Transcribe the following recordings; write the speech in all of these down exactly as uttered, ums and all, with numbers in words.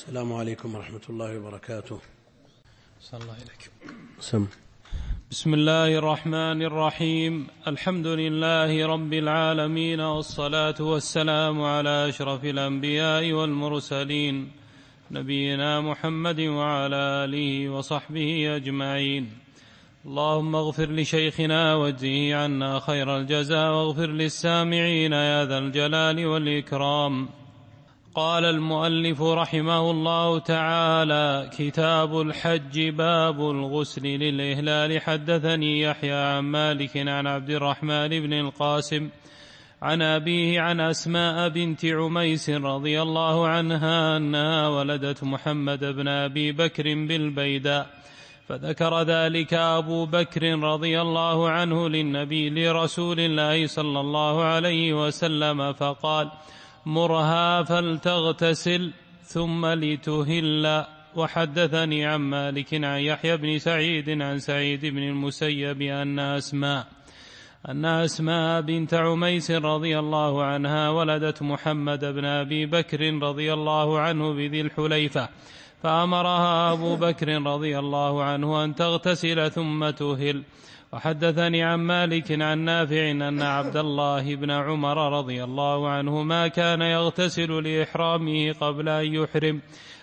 السلام عليكم ورحمة الله وبركاته. صلى الله عليك. سم. بسم الله الرحمن الرحيم. الحمد لله رب العالمين، والصلاة والسلام على أشرف الأنبياء والمرسلين، نبينا محمد وعلى آله وصحبه أجمعين. اللهم اغفر لشيخنا واجزه عنا خير الجزاء، واغفر للسامعين يا ذا الجلال والإكرام. قال المؤلف رحمه الله تعالى: كتاب الحج، باب الغسل للإهلال. حدثني يحيى عن مالك عن عبد الرحمن بن القاسم عن أبيه عن أسماء بنت عميس رضي الله عنها أنها ولدت محمد بن أبي بكر بالبيداء، فذكر ذلك أبو بكر رضي الله عنه للنبي لرسول الله صلى الله عليه وسلم، فقال: مرها فلتغتسل ثم لتهل. وحدثني عن مالك عن يحيى بن سعيد عن سعيد بن المسيب أن أسماء أن أسماء بنت عميس رضي الله عنها ولدت محمد بن أبي بكر رضي الله عنه بذي الحليفة، فأمرها أبو بكر رضي الله عنه أن تغتسل ثم تهل. وحدثني عن مالك عن نافع أن عبد الله بن عمر رضي الله عنهما كان يغتسل لإحرامه قبل أن يحرم،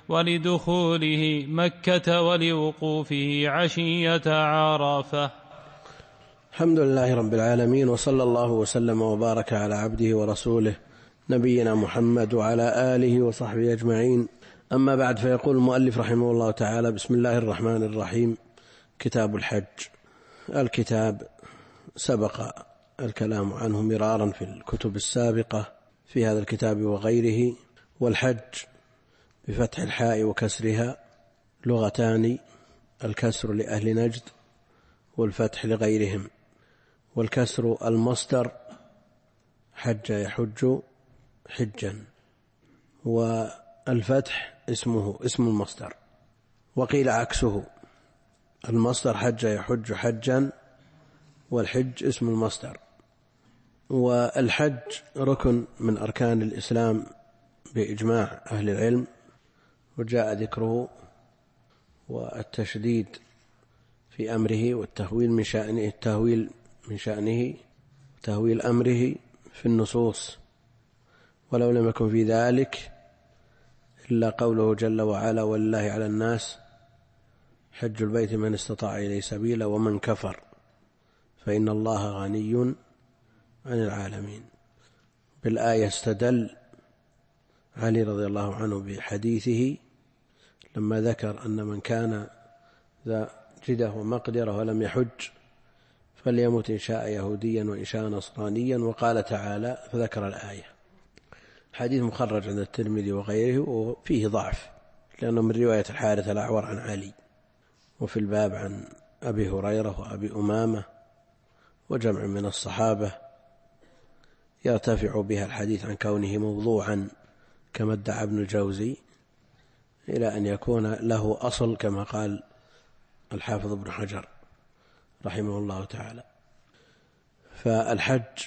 ولدخوله مكة، ولوقوفه عشية عرفة. الحمد لله رب العالمين، وصلى الله وسلم وبارك على عبده ورسوله نبينا محمد وعلى آله وصحبه أجمعين. أما بعد، فيقول المؤلف رحمه الله تعالى: بسم الله الرحمن الرحيم. كتاب الحج. الكتاب سبق الكلام عنه مرارا في الكتب السابقة في هذا الكتاب وغيره. والحج بفتح الحاء وكسرها لغتان: الكسر لأهل نجد والفتح لغيرهم. والكسر المصدر حج يحج حجا، والفتح اسمه اسم المصدر. وقيل عكسه: المصدر حج يحج حجا، والحج اسم المصدر. والحج ركن من أركان الإسلام بإجماع أهل العلم، وجاء ذكره والتشديد في أمره والتهويل من شأنه التهويل من شأنه تهويل أمره في النصوص، ولو لم يكن في ذلك إلا قوله جل وعلا: ولله على الناس حج البيت من استطاع إليه سبيلا ومن كفر فإن الله غني عن العالمين. بالآية استدل علي رضي الله عنه بحديثه لما ذكر أن من كان ذا جده ومقدرة ولم يحج فليمت إن شاء يهوديا وإن شاء نصرانيا. وقال تعالى فذكر الآية. حديث مخرج عند الترمذي وغيره، وفيه ضعف لأنه من رواية الحارث الأعور عن علي، وفي الباب عن أبي هريرة وأبي أمامة وجمع من الصحابة يرتفع بها الحديث عن كونه موضوعا كما ادعى ابن الجوزي، إلى أن يكون له أصل كما قال الحافظ ابن حجر رحمه الله تعالى. فالحج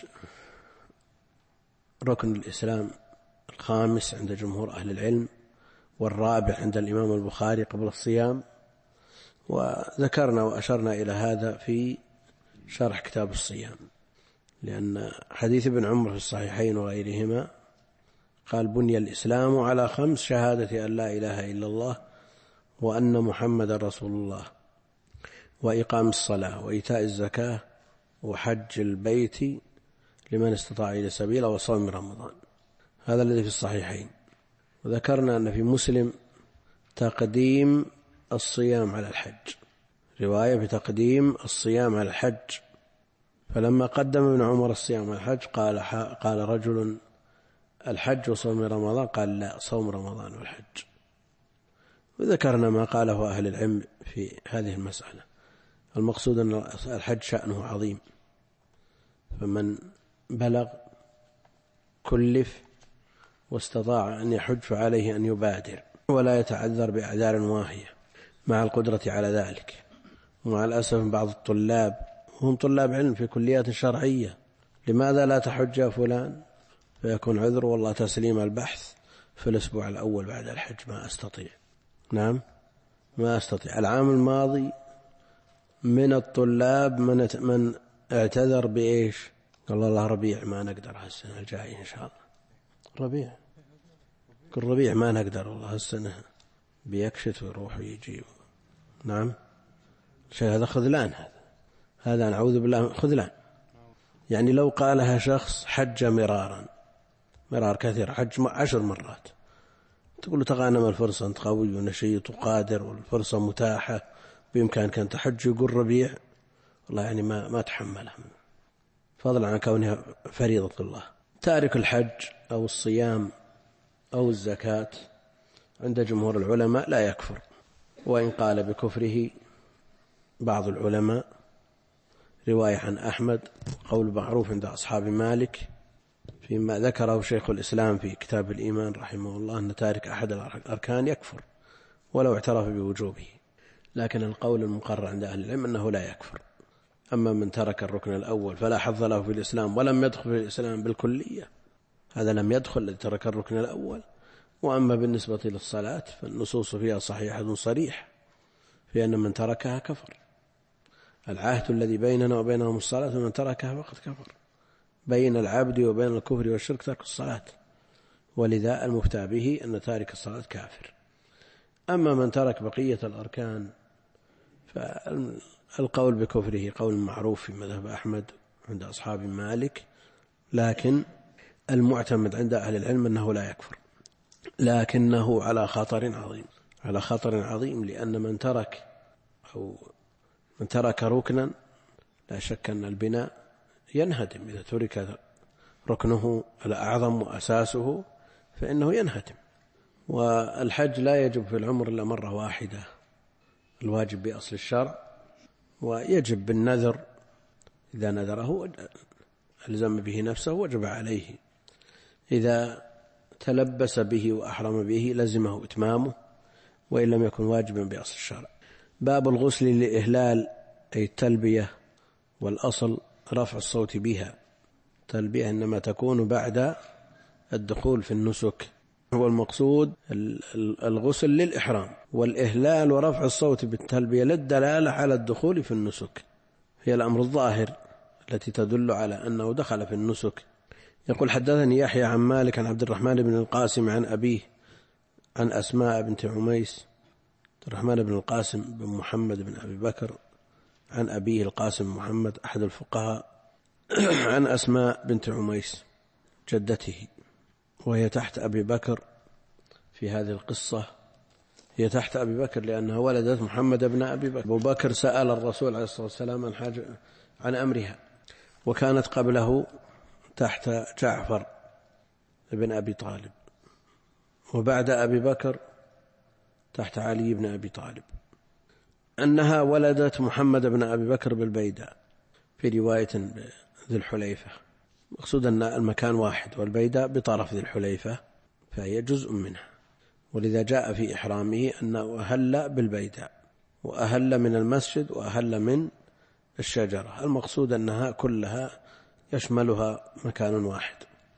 ركن الإسلام الخامس عند جمهور أهل العلم، والرابع عند الإمام البخاري قبل الصيام. وذكرنا وأشرنا إلى هذا في شرح كتاب الصيام، لأن حديث ابن عمر في الصحيحين وغيرهما قال: بني الإسلام على خمس: شهادة أن لا إله إلا الله وأن محمد رسول الله، وإقام الصلاة، وإيتاء الزكاة، وحج البيت لمن استطاع إليه سبيلا، وصوم رمضان. هذا الذي في الصحيحين. وذكرنا أن في مسلم تقديم الصيام على الحج، رواية بتقديم الصيام على الحج. فلما قدم ابن عمر الصيام على الحج قال قال رجل: الحج وصوم رمضان؟ قال: لا، صوم رمضان والحج. وذكرنا ما قاله أهل العلم في هذه المسألة. المقصود أن الحج شأنه عظيم، فمن بلغ كلف واستطاع أن يحج فعليه أن يبادر ولا يتعذر بأعذار واهية مع القدرة على ذلك. ومع الأسف بعض الطلاب هم طلاب علم في كليات شرعية: لماذا لا تحج يا فلان؟ فيكون عذر: والله تسليم البحث في الأسبوع الأول بعد الحج ما أستطيع. نعم ما أستطيع. العام الماضي من الطلاب من من اعتذر بإيش؟ قال الله ربيع ما نقدر هالسنة الجاية إن شاء الله. ربيع كل ربيع ما نقدر والله هالسنة، بيكشت ويروح ويجي. نعم شيء هذا خذلان، هذا هذا نعوذ بالله خذلان. يعني لو قالها شخص حج مرارا مرار كثير، حج عشر مرات، تقول له تغانم الفرصة، أنت قوي ونشيط وقادر والفرصة متاحة بإمكانك أن تحج، يقول ربيع والله يعني ما ما تحملها، فضلا عن كونها فريضة الله. تارك الحج أو الصيام أو الزكاة عند جمهور العلماء لا يكفر، وإن قال بكفره بعض العلماء، رواية عن أحمد قول معروف عند أصحاب مالك فيما ذكره شيخ الإسلام في كتاب الإيمان رحمه الله أن تارك أحد الأركان يكفر ولو اعترف بوجوبه، لكن القول المقرر عند أهل العلم أنه لا يكفر. أما من ترك الركن الأول فلا حظ له في الإسلام ولم يدخل في الإسلام بالكلية، هذا لم يدخل الذي ترك الركن الأول. وأما بالنسبة للصلاة فالنصوص فيها صحيحة صريح في أن من تركها كفر. العهد الذي بيننا وبينهم الصلاة ومن تركها فقد كفر. بين العبد وبين الكفر والشرك ترك الصلاة، ولذا المفتى به أن تارك الصلاة كافر. أما من ترك بقية الأركان فالقول بكفره قول معروف في مذهب أحمد عند أصحاب مالك، لكن المعتمد عند أهل العلم أنه لا يكفر، لكنه على خطر عظيم على خطر عظيم لأن من ترك أو من ترك ركنا لا شك أن البناء ينهدم. إذا ترك ركنه الأعظم وأساسه فإنه ينهدم. والحج لا يجب في العمر إلا مرة واحدة، الواجب بأصل الشرع، ويجب بالنذر، إذا نذره ألزم به نفسه وجب عليه، إذا تلبس به وأحرم به لزمه إتمامه، وإن لم يكن واجبا بأصل الشرع. باب الغسل لإهلال أي التلبية، والأصل رفع الصوت بها. تلبية إنما تكون بعد الدخول في النسك، هو المقصود الغسل للإحرام، والإهلال ورفع الصوت بالتلبية للدلالة على الدخول في النسك، هي الأمر الظاهر التي تدل على أنه دخل في النسك. يقول حدثني يحيى عن مالك عن عبد الرحمن بن القاسم عن أبيه عن أسماء بنت عميس، عبد الرحمن بن القاسم بن محمد بن أبي بكر عن أبيه القاسم محمد أحد الفقهاء، عن أسماء بنت عميس جدته، وهي تحت أبي بكر في هذه القصة، هي تحت أبي بكر لأنها ولدت محمد بن أبي بكر. أبو بكر سأل الرسول عليه الصلاة والسلام عن, حاجة عن أمرها، وكانت قبله تحت جعفر بن أبي طالب، وبعد أبي بكر تحت علي بن أبي طالب، أنها ولدت محمد بن أبي بكر بالبيداء، في رواية ذي الحليفة، مقصود أن المكان واحد، والبيداء بطرف ذي الحليفة فهي جزء منها، ولذا جاء في إحرامه أنه أهل بالبيداء، وأهل من المسجد، وأهل من الشجرة، المقصود أنها كلها يشملها مكان واحد.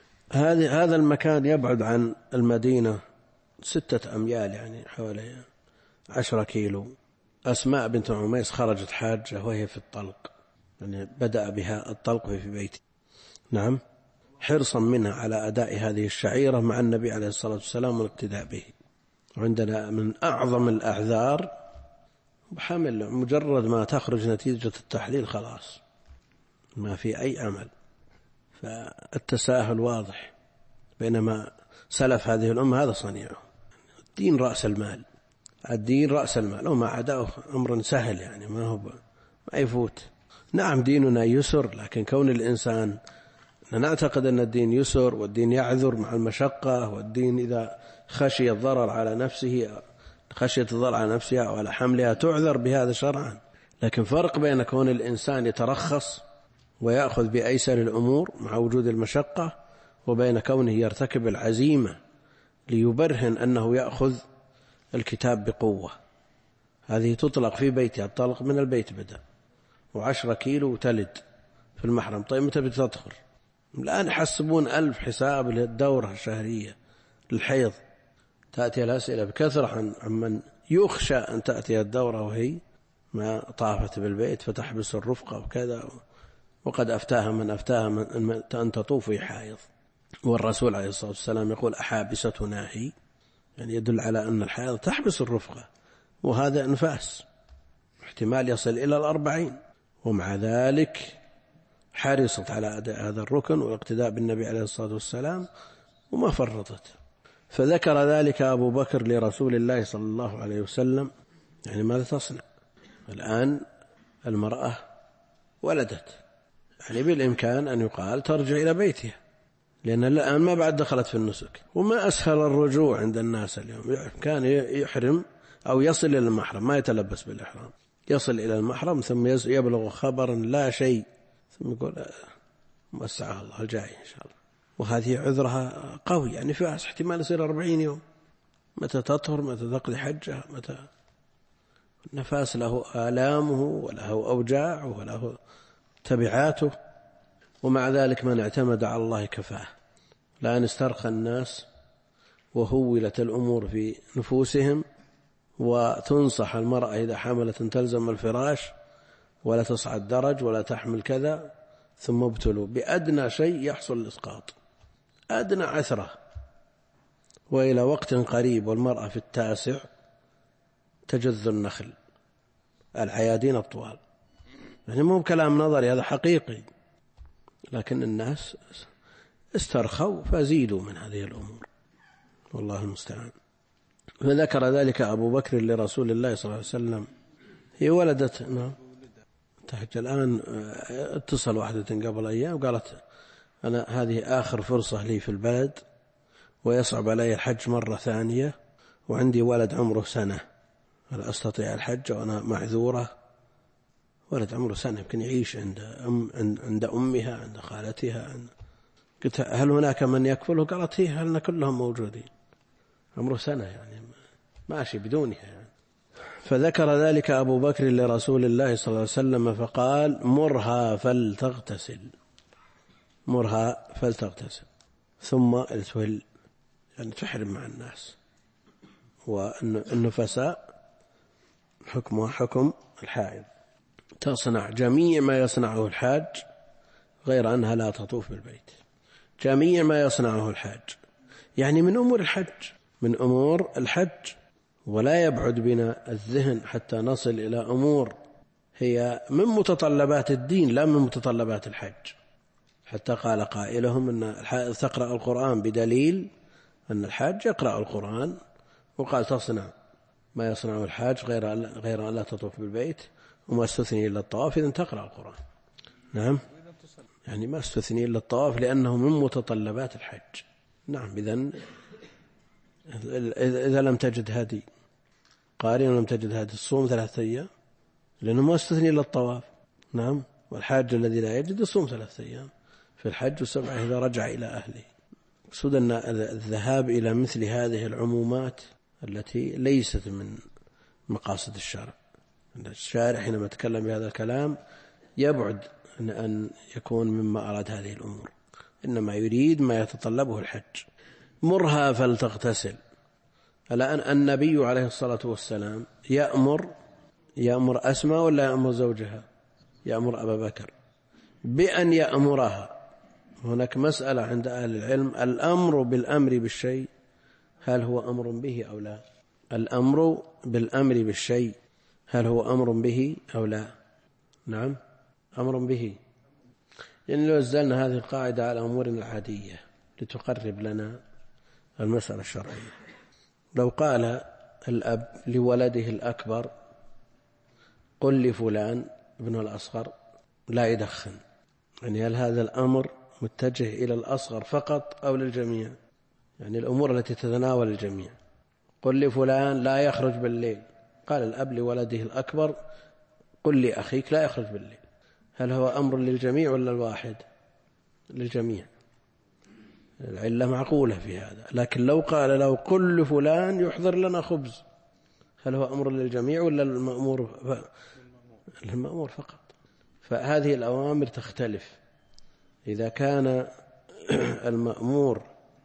هذا المكان يبعد عن المدينة ستة أميال، يعني حوالي عشرة كيلو. أسماء بنت عميس خرجت حاجة وهي في الطلق، يعني بدأ بها الطلق في بيته، نعم، حرصا منها على أداء هذه الشعيرة مع النبي عليه الصلاة والسلام والاقتداء به. وعندنا من أعظم الأعذار حمل، مجرد ما تخرج نتيجة التحليل خلاص ما في أي عمل، فالتساهل واضح، بينما سلف هذه الأمة هذا صنيعه. الدين رأس المال، الدين رأس المال، وما عداه أمر سهل، يعني ما هو ما يفوت. نعم ديننا يسر، لكن كون الإنسان نعتقد أن الدين يسر والدين يعذر مع المشقة، والدين إذا خشي الضرر على نفسه خشية الضرر على نفسها وعلى حملها تعذر بهذا شرعا. لكن فرق بين كون الإنسان يترخص ويأخذ بأيسر الأمور مع وجود المشقة، وبين كونه يرتكب العزيمة ليبرهن أنه يأخذ الكتاب بقوة. هذه تطلق في بيتها، الطلق من البيت بدأ، وعشرة كيلو تلد في المحرم. طيب متى بتدخل؟ الآن يحسبون ألف حساب للدورة الشهرية للحيض، تأتي الأسئلة بكثرة عن عمن يخشى أن تأتي الدورة وهي ما طافت بالبيت فتحبس الرفقة وكذا، وقد أفتاها من أفتاها من أن تطوف حائض. والرسول عليه الصلاة والسلام يقول أحابستنا هي، يعني يدل على أن الحائض تحبس الرفقة، وهذا انفاس احتمال يصل إلى الأربعين، ومع ذلك حرصت على أداء هذا الركن والاقتداء بالنبي عليه الصلاة والسلام وما فرطت. فذكر ذلك أبو بكر لرسول الله صلى الله عليه وسلم، يعني ماذا تصنع الآن؟ المرأة ولدت، يعني بالإمكان أن يقال ترجع إلى بيتها، لأن الآن ما بعد دخلت في النسك، وما أسهل الرجوع عند الناس اليوم. كان يحرم أو يصل إلى المحرم، ما يتلبس بالإحرام، يصل إلى المحرم ثم يبلغ خبرا لا شيء ثم يقول وسعها الله الجاي إن شاء الله، وهذه عذرها قوي، يعني في احتمال يصير أربعين يوم، متى تطهر متى تقضي حجها، متى النفاس له آلامه وله أوجاعه وله تبعاته، ومع ذلك من اعتمد على الله كفاه. لأن استرخى الناس وهولت الأمور في نفوسهم، وتنصح المرأة إذا حملت أن تلزم الفراش ولا تصعد درج ولا تحمل كذا، ثم ابتلوا بأدنى شيء يحصل الإسقاط، أدنى عثرة، وإلى وقت قريب والمرأة في التاسع تجذ النخل، العيادين الطوال، يعني مو كلام نظري، هذا حقيقي، لكن الناس استرخوا فزيدوا من هذه الأمور، والله المستعان. فذكر ذلك أبو بكر لرسول الله صلى الله عليه وسلم. هي ولدت نعم تحج الآن، اتصل واحدة قبل أيام وقالت أنا هذه آخر فرصة لي في البلد ويصعب علي الحج مرة ثانية، وعندي ولد عمره سنة لا أستطيع الحج وأنا معذورة. ولد عمره سنة يمكن يعيش عند أم عند أمها عند خالتها عند... قلت هل هناك من يكفله؟ قالت هي هلنا كلهم موجودين، عمره سنة يعني ماشي بدونها يعني. فذكر ذلك أبو بكر لرسول الله صلى الله عليه وسلم فقال مرها فلتغتسل، مرها فلتغتسل، ثم التهل يعني تحرم مع الناس. والنفساء حكمها حكم الحائض، تصنع جميع ما يصنعه الحاج غير أنها لا تطوف بالبيت، جميع ما يصنعه الحاج، يعني من أمور الحج من أمور الحج. ولا يبعد بنا الذهن حتى نصل إلى أمور هي من متطلبات الدين لا من متطلبات الحج، حتى قال قائلهم أن الحائض تقرأ القرآن بدليل أن الحاج يقرأ القرآن، وقال تصنع ما يصنعه الحاج غير غير أن لا تطوف بالبيت، وما استثني إلا الطواف إذن تقرأ القرآن. نعم يعني ما استثني إلا الطواف لأنه من متطلبات الحج. نعم إذن إذا لم تجد هدي قارن ولم تجد هدي الصوم ثلاثة أيام لأنه ما استثني إلا الطواف. نعم والحاج الذي لا يجد الصوم ثلاثة أيام في الحج وسبعة إذا رجع إلى أهله. أقصد أن الذهاب إلى مثل هذه العمومات التي ليست من مقاصد الشرع، الشارع حينما تكلم بهذا الكلام يبعد أن يكون مما أراد هذه الأمور، إنما يريد ما يتطلبه الحج. مرها فلتغتسل. الآن النبي عليه الصلاة والسلام يأمر يأمر أسماء ولا يأمر زوجها؟ يأمر أبا بكر بأن يأمرها. هناك مسألة عند أهل العلم، الأمر بالأمر بالشيء هل هو أمر به أو لا؟ الأمر بالأمر بالشيء هل هو أمر به أو لا؟ نعم أمر به. يعني لو أزلنا هذه القاعدة على أمورنا العادية لتقرب لنا المسألة الشرعية، لو قال الأب لولده الأكبر قل لفلان ابن الأصغر لا يدخن، يعني هل هذا الأمر متجه إلى الأصغر فقط أو للجميع؟ يعني الأمور التي تتناول الجميع. قل لفلان لا يخرج بالليل، قال الأب لولده الأكبر قل لأخيك لا يخرج بالليل، هل هو أمر للجميع ولا الواحد؟ للجميع. العلة معقولة في هذا. لكن لو قال لو قل لفلان يحضر لنا خبز، هل هو أمر للجميع ولا المأمور ف... المأمور فقط؟ فهذه الأوامر تختلف. إذا كان المأمور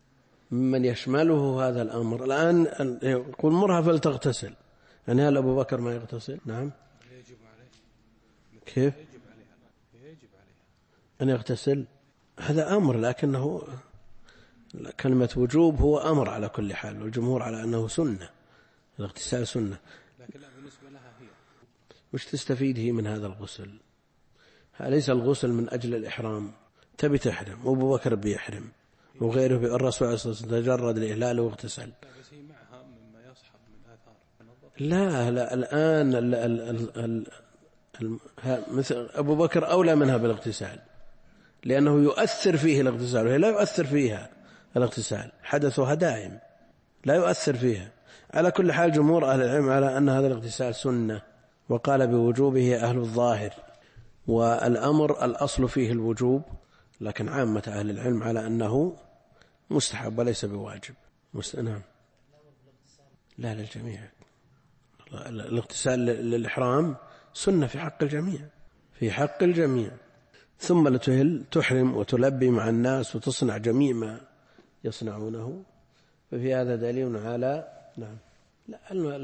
من يشمله هذا الأمر. الآن يقول مرها فلتغتسل، يعني هل أبو بكر ما يغتسل؟ نعم. يجب عليه. كيف؟ يجب عليها. يجب عليها أن يغتسل، هذا أمر، لكنه كلمة وجوب هو أمر على كل حال، والجمهور على أنه سنة، الاغتسال سنة. لكن لا بالنسبة لها هي وش تستفيد هي من هذا الغسل؟ أليس الغسل من أجل الإحرام؟ تبي تحرم وأبو بكر بيحرم وغيره، الرسول عليه الصلاة والسلام تجرد الإهلال واغتسل. بس هي معها مما يصحب من آثار. لا لا الآن ال ال ال ال ال مثل أبو بكر أولى منها بالاغتسال، لأنه يؤثر فيه الاغتسال، وهي لا يؤثر فيها الاغتسال، حدثها دائم لا يؤثر فيها. على كل حال جمهور أهل العلم على أن هذا الاغتسال سنة، وقال بوجوبه أهل الظاهر، والأمر الأصل فيه الوجوب، لكن عامة أهل العلم على أنه مستحب وليس بواجب. نعم. لا للجميع، الاغتسال للإحرام سنة في حق الجميع، في حق الجميع. ثم لتهل تحرم وتلبي مع الناس وتصنع جميع ما يصنعونه، ففي هذا دليل على نعم لا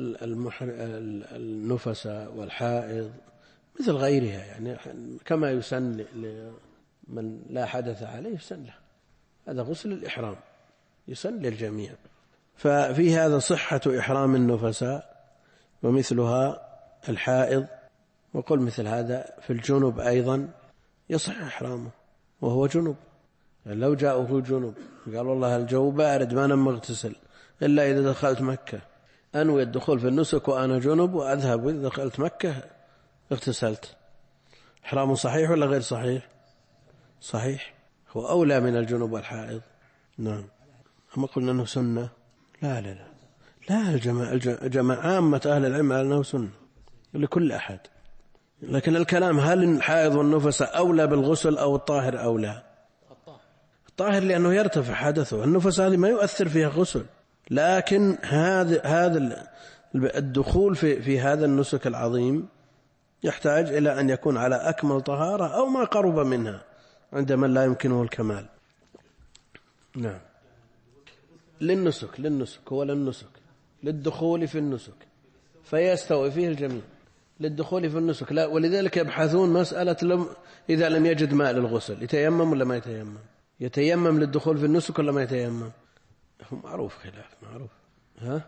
النفساء والحائض مثل غيرها، يعني كما يسن لمن لا حدث عليه يسن له، هذا غسل الإحرام يسن للجميع. ففي هذا صحة إحرام النفساء ومثلها الحائض، وقل مثل هذا في الجنب أيضا يصح إحرامه وهو جنب، يعني لو جاءه جنب قال والله الجو بارد ما نم مغتسل إلا إذا دخلت مكة، أنوي الدخول في النسك وأنا جنب وأذهب، وإذا دخلت مكة اغتسلت، إحرامه صحيح ولا غير صحيح؟ صحيح، هو أولى من الجنب والحائض. نعم. أما قلنا أنه سنة؟ لا لا لا لا الجماعة, الجماعة عامة أهل العلم على أنه سنة لكل أحد، لكن الكلام هل الحائض والنفس أولى بالغسل أو الطاهر أولى؟ الطاهر لأنه يرتفع حدثه، النفس هذه ما يؤثر فيها غسل، لكن هذا هذا الدخول في في هذا النسك العظيم يحتاج إلى أن يكون على أكمل طهارة أو ما قرب منها عند من لا يمكنه الكمال. نعم. للنسك للنسك هو للنسك للدخول في النسك فيستوي فيه الجميع، للدخول في النسك لا، ولذلك يبحثون مسألة لم إذا لم يجد ماء للغسل يتيمم ولا ما يتيمم؟ يتيمم للدخول في النسك ولا ما يتيمم؟ معروف خلاف معروف. ها؟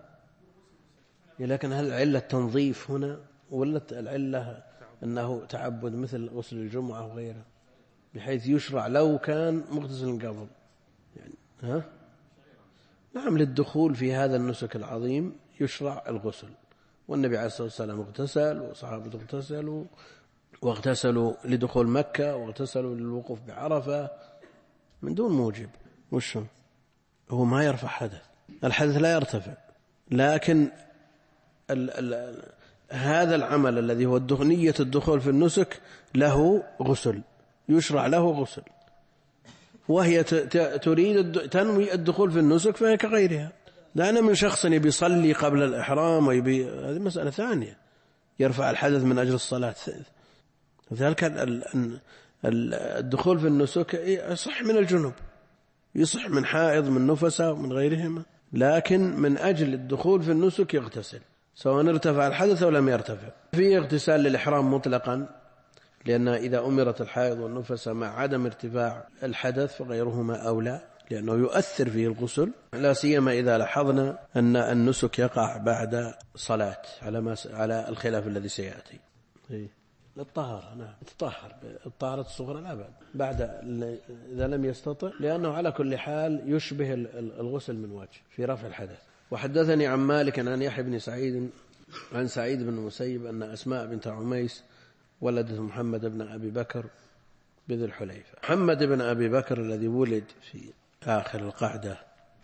لكن هل العلة تنظيف هنا ولا العلة أنه تعبد مثل غسل الجمعة وغيره بحيث يشرع لو كان مغتسل قبل يعني؟ ها؟ نعم، للدخول في هذا النسك العظيم يشرع الغسل، والنبي عليه الصلاة والسلام اغتسل وصحابته اغتسلوا، واغتسلوا لدخول مكة واغتسلوا للوقوف بعرفة من دون موجب. وش هو؟ ما يرفع حدث، الحدث لا يرتفع، لكن ال ال هذا العمل الذي هو نية الدخول في النسك له غسل، يشرع له غسل، وهي تريد تنوي الدخول في النسك فهي كغيرها. لأن من شخص يبي يصلي قبل الإحرام ويبي، هذه مسألة ثانية، يرفع الحدث من أجل الصلاة. ذلك الدخول في النسك يصح من الجنوب، يصح من حائض من نفسة ومن غيرهما، لكن من أجل الدخول في النسك يغتسل سواء ارتفع الحدث أو لم يرتفع. في اغتسال للإحرام مطلقا، لأن إذا أمرت الحائض والنفسة مع عدم ارتفاع الحدث فغيرهما أولى، لأنه يؤثر فيه الغسل، لا سيما إذا لاحظنا أن النسك يقع بعد صلاة على ما على الخلاف الذي سيأتي. للطهارة نعم، تطهر الطهارة الصغرى لا بعد بعد إذا لم يستطع، لأنه على كل حال يشبه الغسل من وجه في رفع الحدث. وحدثني عن مالك عن يحيى بن سعيد عن سعيد بن المسيب أن أسماء بنت عميس ولدت محمد بن أبي بكر بذي الحليفة. محمد بن أبي بكر الذي ولد في آخر القعدة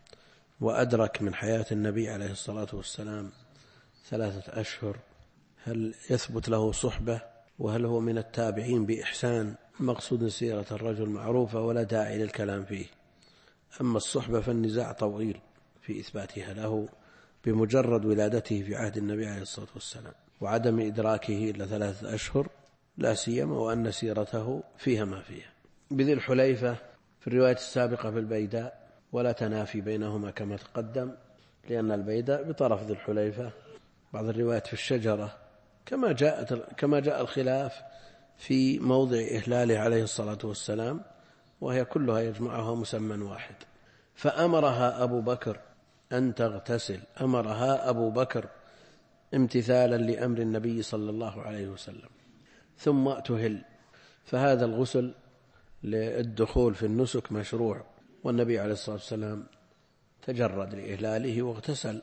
وأدرك من حياة النبي عليه الصلاة والسلام ثلاثة أشهر، هل يثبت له صحبة؟ وهل هو من التابعين بإحسان؟ مقصود سيرة الرجل معروفة ولا داعي للكلام فيه. أما الصحبة فالنزاع طويل في إثباتها له بمجرد ولادته في عهد النبي عليه الصلاة والسلام وعدم إدراكه إلا ثلاثة أشهر، لا سيما وأن سيرته فيها ما فيها. بذي الحليفة في الرواية السابقة في البيداء ولا تنافي بينهما كما تقدم، لأن البيد بطرف ذي الحليفة، بعض الروايات في الشجرة، كما جاءت كما جاء الخلاف في موضع إهلاله عليه الصلاة والسلام، وهي كلها يجمعها مسمى واحد. فأمرها أبو بكر أن تغتسل، أمرها أبو بكر امتثالا لأمر النبي صلى الله عليه وسلم، ثم تهل. فهذا الغسل للدخول في النسك مشروع، والنبي عليه الصلاة والسلام تجرد لإهلاله واغتسل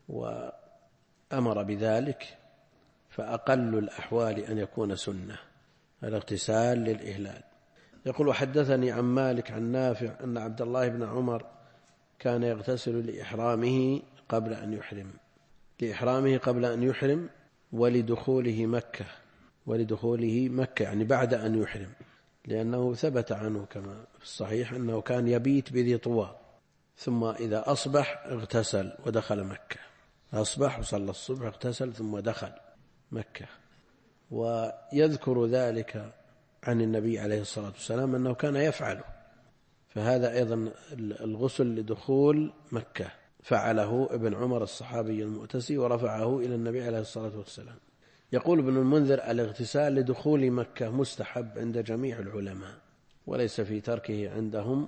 وأمر بذلك، فأقل الأحوال أن يكون سنة الاغتسال للإهلال. يقول: وحدثني عن مالك عن نافع أن عبد الله بن عمر كان يغتسل لإحرامه قبل أن يحرم لإحرامه قبل أن يحرم ولدخوله مكة ولدخوله مكة يعني بعد أن يحرم، لأنه ثبت عنه كما في الصحيح أنه كان يبيت بذي طوى، ثم إذا أصبح اغتسل ودخل مكة، أصبح وصلى الصبح اغتسل ثم دخل مكة. ويذكر ذلك عن النبي عليه الصلاة والسلام أنه كان يفعله، فهذا أيضا الغسل لدخول مكة فعله ابن عمر الصحابي المؤتسي ورفعه إلى النبي عليه الصلاة والسلام. يقول ابن المنذر: الاغتسال لدخول مكة مستحب عند جميع العلماء، وليس في تركه عندهم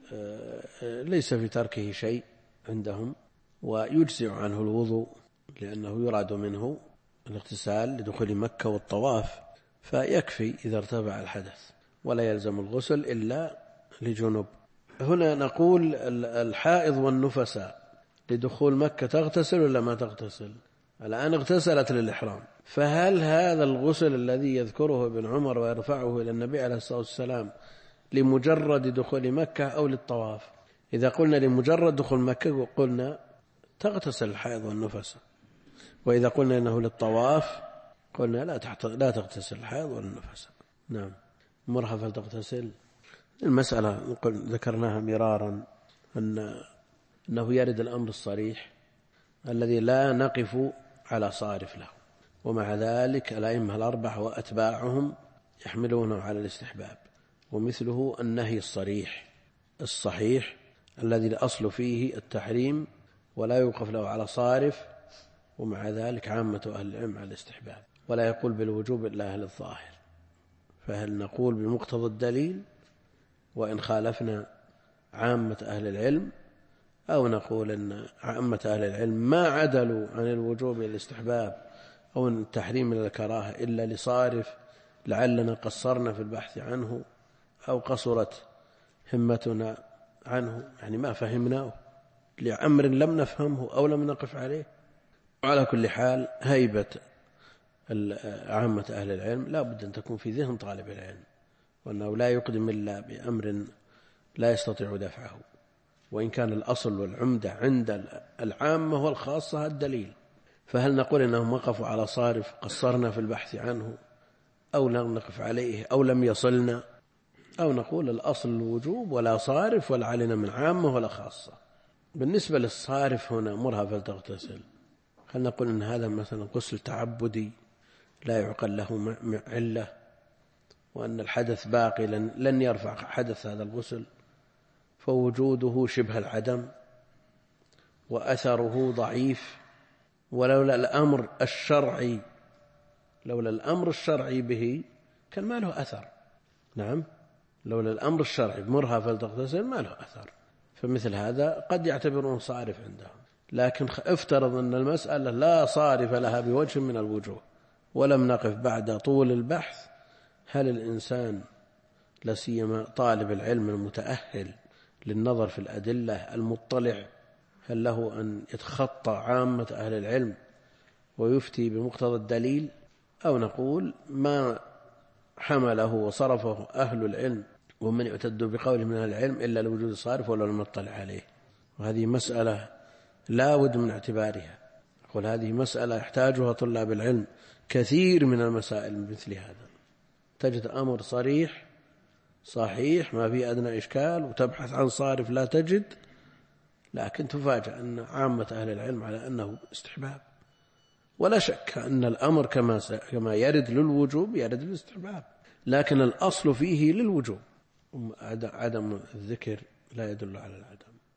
ليس في تركه شيء عندهم، ويجزع عنه الوضوء، لأنه يراد منه الاغتسال لدخول مكة والطواف، فيكفي إذا ارتفع الحدث، ولا يلزم الغسل إلا لجنب. هنا نقول: الحائض والنفساء لدخول مكة تغتسل ولا ما تغتسل؟ الآن اغتسلت للإحرام، فهل هذا الغسل الذي يذكره ابن عمر ويرفعه إلى النبي عليه الصلاة والسلام لمجرد دخول مكة أو للطواف؟ إذا قلنا لمجرد دخول مكة قلنا تغتسل الحائض والنفساء، وإذا قلنا إنه للطواف قلنا لا لا تغتسل الحائض والنفساء. نعم. مرها فلتغتسل. المسألة ذكرناها مرارا أن أنه يرد الأمر الصريح الذي لا نقف على صارف له، ومع ذلك الأئمة الأربعة وأتباعهم يحملونه على الاستحباب، ومثله النهي الصريح الصحيح الذي الأصل فيه التحريم ولا يوقف له على صارف، ومع ذلك عامة أهل العلم على الاستحباب، ولا يقول بالوجوب إلا أهل الظاهر. فهل نقول بمقتضى الدليل وإن خالفنا عامة أهل العلم، أو نقول أن عامة أهل العلم ما عدلوا عن الوجوب إلى الاستحباب أو التحريم إلى الكراهة إلا لصارف لعلنا قصرنا في البحث عنه أو قصرت همتنا عنه، يعني ما فهمناه لأمر لم نفهمه أو لم نقف عليه. على كل حال هيبة عامة أهل العلم لا بد أن تكون في ذهن طالب العلم، وأنه لا يقدم إلا بأمر لا يستطيع دفعه، وإن كان الأصل والعمدة عند العامة والخاصة الدليل. فهل نقول إنهم وقفوا على صارف قصرنا في البحث عنه، أو لم نقف عليه أو لم يصلنا، أو نقول الأصل الوجوب ولا صارف ولا علينا من عامة ولا خاصة. بالنسبة للصارف هنا مرها فلتغتسل، هل نقول إن هذا مثلا غسل تعبدي لا يعقل له علة، وأن الحدث باقي لن يرفع حدث هذا الغسل، فوجوده شبه العدم وأثره ضعيف، ولولا الأمر الشرعي لولا الأمر الشرعي به كان ما له أثر. نعم، لولا الأمر الشرعي مرها فلتغتسل ما له أثر، فمثل هذا قد يعتبرون صارف عندهم. لكن افترض أن المسألة لا صارف لها بوجه من الوجوه، ولم نقف بعد طول البحث هل الإنسان لا سيما طالب العلم المتأهل للنظر في الأدلة المطلع هل له أن يتخطى عامة أهل العلم ويفتي بمقتضى الدليل، أو نقول ما حمله وصرفه أهل العلم ومن يعتد بقوله من أهل العلم إلا لوجود صارف ولا نطلع عليه. وهذه مسألة لا بد من اعتبارها. أقول هذه مسألة يحتاجها طلاب العلم، كثير من المسائل مثل هذا تجد أمر صريح صحيح ما في أدنى إشكال، وتبحث عن صارف لا تجد، لكن تفاجأ أن عامة أهل العلم على أنه استحباب. ولا شك أن الأمر كما كما يرد للوجوب يرد للاستحباب، لكن الأصل فيه للوجوب، عدم الذكر لا يدل على العدم.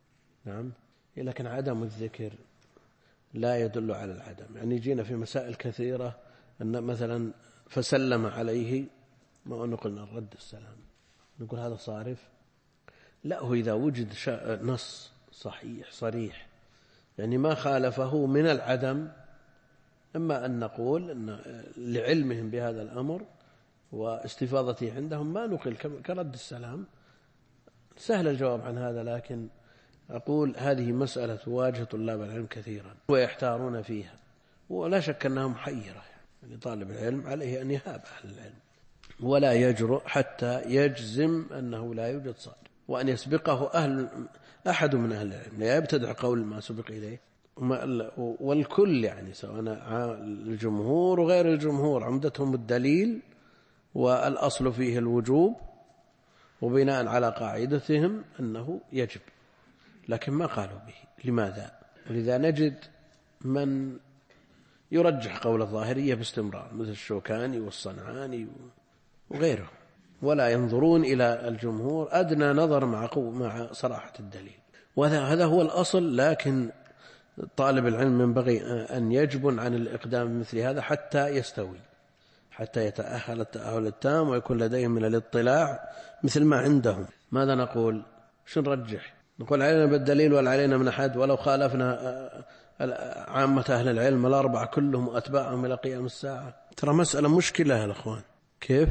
نعم. لكن عدم الذكر لا يدل على العدم. يعني جينا في مسائل كثيرة أن مثلا فسلم عليه، ما نقولنا الرد السلام، نقول هذا صارف؟ لا، هو إذا وجد نص صحيح صريح يعني ما خالفه من العدم، أما أن نقول أن لعلمهم بهذا الأمر واستفاضته عندهم ما نقل كرد السلام. سهل الجواب عن هذا، لكن أقول هذه مسألة تواجه طلاب العلم كثيرا ويحتارون فيها، ولا شك أنها محيرة. يعني طالب العلم عليه أن يهاب أهل العلم ولا يجرؤ حتى يجزم أنه لا يوجد صادق، وأن يسبقه أهل أحد من أهل العلم، لا يبتدع قول ما سبق إليه. والكل يعني سواء الجمهور وغير الجمهور عمدتهم الدليل والأصل فيه الوجوب، وبناء على قاعدتهم أنه يجب، لكن ما قالوا به. لماذا؟ ولذا نجد من يرجح قول الظاهرية باستمرار مثل الشوكاني والصنعاني وغيره، ولا ينظرون إلى الجمهور أدنى نظر مع قوة مع صراحة الدليل. وهذا هو الأصل، لكن طالب العلم ينبغي أن يجبن عن الإقدام بمثل هذا حتى يستوي، حتى يتأهل التأهل التام ويكون لديهم من الاطلاع مثل ما عندهم. ماذا نقول؟ شو نرجح؟ نقول علينا بالدليل ولا علينا من أحد؟ ولو خالفنا عامة أهل العلم الأربعة كلهم وأتباعهم إلى قيام الساعة. ترى مسألة مشكلة يا الأخوان. كيف؟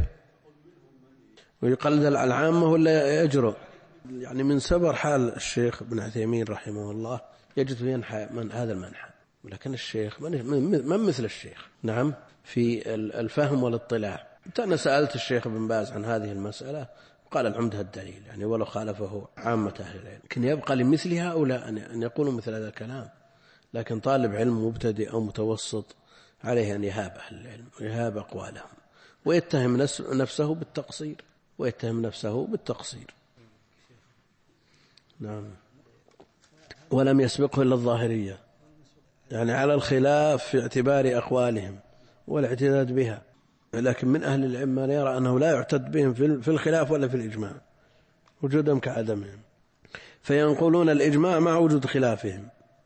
ويقلد العامة ولا يجرؤ؟ يعني من سبر حال الشيخ ابن عثيمين رحمه الله يجد في من هذا المنحى، ولكن الشيخ من مثل الشيخ نعم في الفهم والاطلاع. أنا سألت الشيخ ابن باز عن هذه المسألة قال العمدة الدليل، يعني ولو خالفه عامة أهل العلم. لكن يبقى لمثل هؤلاء أن يقولوا مثل هذا الكلام. لكن طالب علم مبتدئ أو متوسط عليه أن يهاب أهل العلم ويهاب أقوالهم ويتهم نفسه بالتقصير ويتهم نفسه بالتقصير نعم. ولم يسبقه إلا الظاهرية، يعني على الخلاف في اعتبار أقوالهم والاعتداد بها، لكن من أهل العلم من يرى أنه لا يعتد بهم في الخلاف ولا في الإجماع، وجودهم كعدمهم، فينقلون الإجماع مع وجود خلافهم.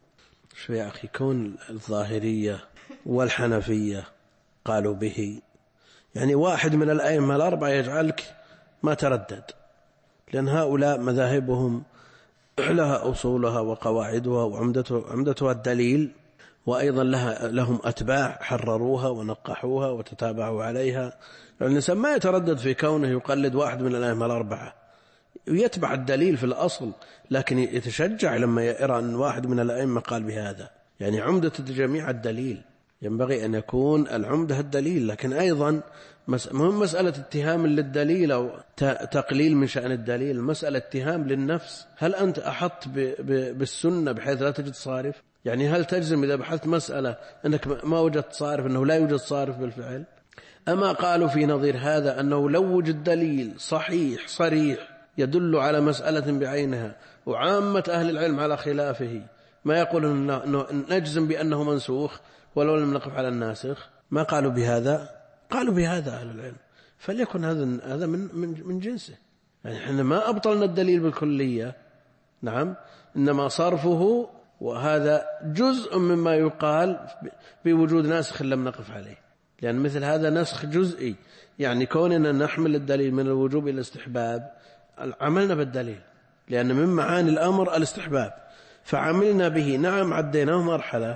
شو يا أخي، كون الظاهرية والحنفية قالوا به، يعني واحد من الأئمة الأربعة يجعلك ما تردد، لأن هؤلاء مذاهبهم لها أصولها وقواعدها وعمدتها الدليل، وأيضا لها لهم أتباع حرروها ونقحوها وتتابعوا عليها. الإنسان ما يتردد في كونه يقلد واحد من الأئمة الأربعة ويتبع الدليل في الأصل، لكن يتشجع لما يرى أن واحد من الأئمة قال بهذا. يعني عمدة الجميع الدليل، ينبغي أن يكون العمدة الدليل. لكن أيضا مهم مسألة اتهام للدليل أو تقليل من شأن الدليل، مسألة اتهام للنفس. هل أنت أحط بالسنة بحيث لا تجد صارف؟ يعني هل تجزم إذا بحثت مسألة أنك ما وجدت صارف أنه لا يوجد صارف بالفعل؟ أما قالوا في نظير هذا أنه لو وجد دليل صحيح صريح يدل على مسألة بعينها وعامة أهل العلم على خلافه، ما يقولون أنه نجزم بأنه منسوخ ولو لم نقف على الناسخ. ما قالوا بهذا، قالوا بهذا أهل العلم، فليكن هذا هذا من من من جنسه. يعني احنا ما أبطلنا الدليل بالكلية، نعم، إنما صرفه، وهذا جزء مما يقال بوجود ناسخ لم نقف عليه، لأن مثل هذا نسخ جزئي. يعني كوننا نحمل الدليل من الوجوب إلى الاستحباب عملنا بالدليل، لأن من معاني الأمر الاستحباب، فعملنا به. نعم عديناه مرحلة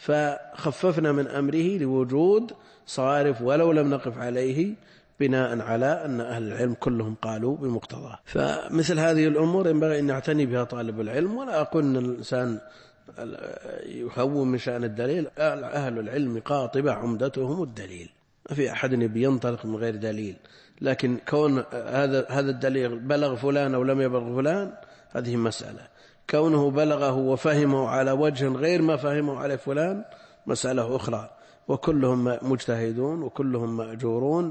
فخففنا من أمره لوجود صارف ولو لم نقف عليه، بناء على أن أهل العلم كلهم قالوا بمقتضاه. فمثل هذه الأمور ينبغي أن يعتني بها طالب العلم، ولا أقول أن الإنسان يهون من شأن الدليل. أهل العلم قاطبة عمدتهم الدليل، ما في أحد ينطلق من غير دليل. لكن كون هذا هذا الدليل بلغ فلان أو لم يبلغ فلان هذه مسألة، كونه بلغه وفهمه على وجه غير ما فهمه على فلان مسألة أخرى. وكلهم مجتهدون وكلهم مأجورون،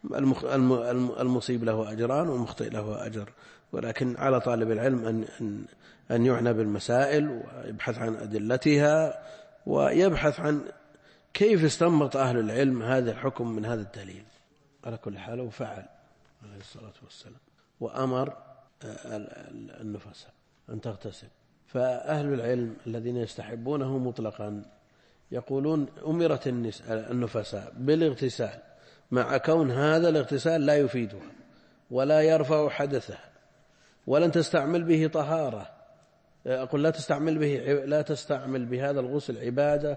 المصيب له أجران والمخطئ له أجر. ولكن على طالب العلم أن أن أن يعنى بالمسائل ويبحث عن أدلتها ويبحث عن كيف استنبط أهل العلم هذا الحكم من هذا الدليل. على كل حال وفعل عليه الصلاة والسلام وأمر النفساء أن تغتسل، فأهل العلم الذين يستحبونه مطلقا يقولون أمرت النفساء بالاغتسال مع كون هذا الاغتسال لا يفيدها ولا يرفع حدثها ولن تستعمل به طهارة، أقول لا تستعمل به لا تستعمل بهذا الغسل عبادة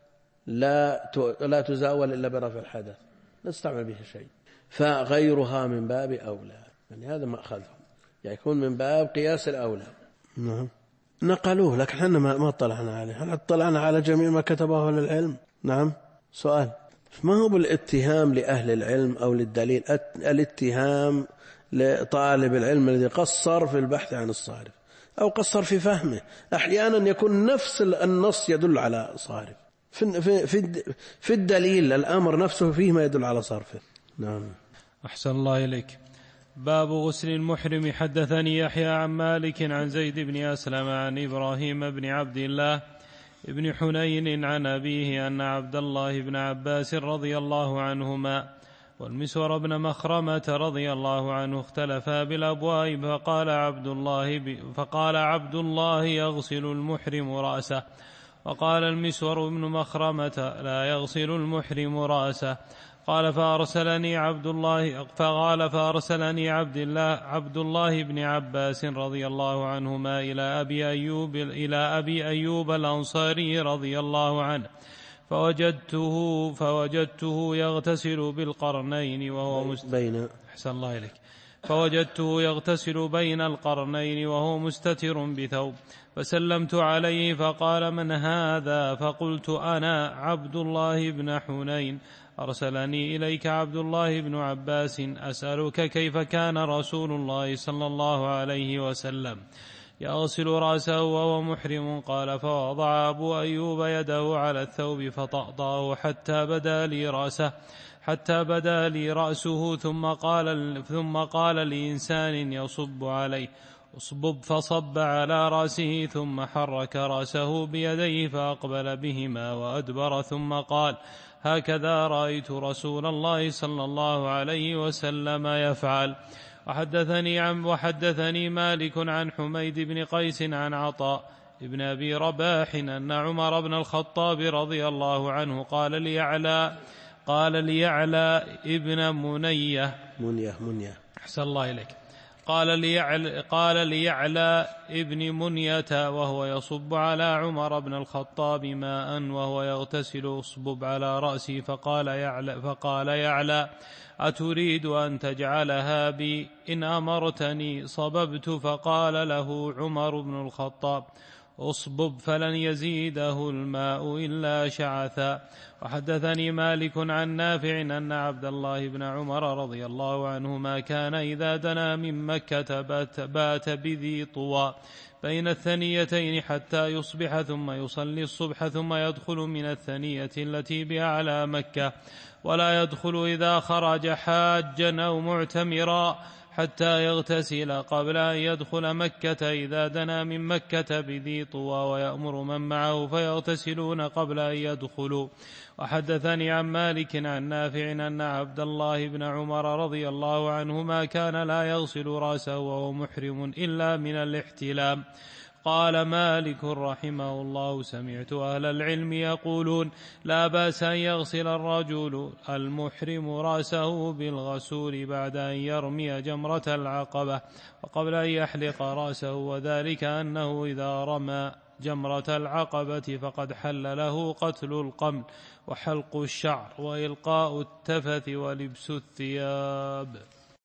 لا لا تزاول إلا برفع الحدث، لا تستعمل به شيء، فغيرها من باب أولى. يعني هذا ما أخذهم، يعني يكون من باب قياس الأولى. نعم نقلوه لكن احنا ما اطلعنا عليه، هل اطلعنا على جميع ما كتبه أهل العلم؟ نعم. سؤال، ما هو بالاتهام لأهل العلم أو للدليل؟ الاتهام لطالب العلم الذي قصر في البحث عن الصارف أو قصر في فهمه. أحيانا يكون نفس النص يدل على صارف، في, في, في, في الدليل الأمر نفسه فيه ما يدل على صرفه. نعم. أحسن الله إليك. باب غسل المحرم. حدثني يحيى عن مالك عن زيد بن أسلم عن إبراهيم بن عبد الله ابن حنين عن أبيه أن عبد الله بن عباس رضي الله عنهما والمسور بن مخرمة رضي الله عنه اختلفا بالأبواب، فقال عبد الله فقال عبد الله يغسل المحرم رأسه، وقال المسور بن مخرمة لا يغسل المحرم رأسه. قال فأرسلني عبد الله فقال فأرسلني عبد الله عبد الله بن عباس رضي الله عنهما إلى أبي أيوب إلى أبي أيوب الأنصاري رضي الله عنه، فوجدته فوجدته يغتسل بالقرنين وهو مستتر أحسن الله إليك فوجدته يغتسل بين القرنين وهو مستتر بثوب، فسلمت عليه فقال من هذا؟ فقلت أنا عبد الله بن حنين، أرسلني إليك عبد الله بن عباس أسألك كيف كان رسول الله صلى الله عليه وسلم يغسل رأسه وهو محرم؟ قال فوضع أبو أيوب يده على الثوب فطأطأه حتى بدا لي رأسه حتى بدا لي رأسه ثم قال ثم قال لإنسان يصب عليه اصبب، فصب على رأسه ثم حرك رأسه بيديه فأقبل بهما وأدبر، ثم قال هكذا رأيت رسول الله صلى الله عليه وسلم يفعل. وحدثني عن وحدثني مالك عن حميد بن قيس عن عطاء ابن أبي رباح أن عمر بن الخطاب رضي الله عنه قال ليعلى قال ليعلى ابن منية منية منية أحسن الله إليك قال ليعلى قال ليعلى ابن منية وهو يصب على عمر بن الخطاب ماء وهو يغتسل اصبب على رأسي، فقال يعلى فقال يعلى أتريد أن تجعلها بي؟ إن أمرتني صببت. فقال له عمر بن الخطاب اصبب فلن يزيده الماء إلا شعثا. وحدثني مالك عن نافع أن عبد الله بن عمر رضي الله عنهما كان إذا دنا من مكة بات, بات بذي طوى بين الثنيتين حتى يصبح ثم يصلي الصبح ثم يدخل من الثنية التي بأعلى مكة، ولا يدخل إذا خرج حاجا أو معتمرا حتى يغتسل قبل أن يدخل مكة إذا دنا من مكة بذي طوى، ويأمر من معه فيغتسلون قبل أن يدخلوا. وحدثني عن مالك عن نافع أن عبد الله بن عمر رضي الله عنهما كان لا يغسل رأسه وهو محرم إلا من الاحتلام. قال مالك رحمه الله سمعت أهل العلم يقولون لا بأس أن يغسل الرجل المحرم رأسه بالغسول بعد أن يرمي جمرة العقبة وقبل أن يحلق رأسه، وذلك أنه إذا رمى جمرة العقبة فقد حل له قتل القمل وحلق الشعر وإلقاء التفث ولبس الثياب.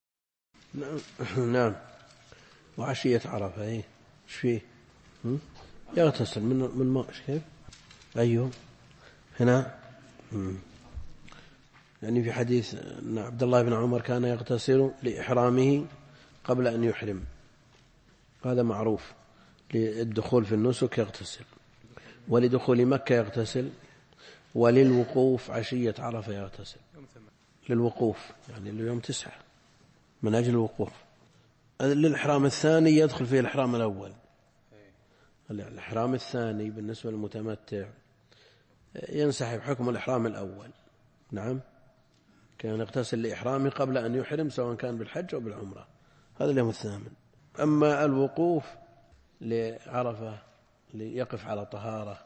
نعم. وعشية عرفة ايش فيه؟ يغتسل من من ماء كيف؟ أيوه هنا مم. يعني في حديث أن عبد الله بن عمر كان يغتسل لإحرامه قبل أن يحرم، هذا معروف. للدخول في النسك يغتسل، ولدخول مكة يغتسل، وللوقوف عشية عرفة يغتسل. للوقوف يعني اليوم تسعة من أجل الوقوف. للإحرام الثاني يدخل فيه الإحرام الأول. الإحرام الثاني بالنسبة للمتمتع ينسحب حكم الإحرام الأول. نعم، كان يغتسل لإحرامه قبل أن يحرم سواء كان بالحج أو بالعمرة، هذا اليوم الثامن. أما الوقوف لعرفة ليقف على طهارة،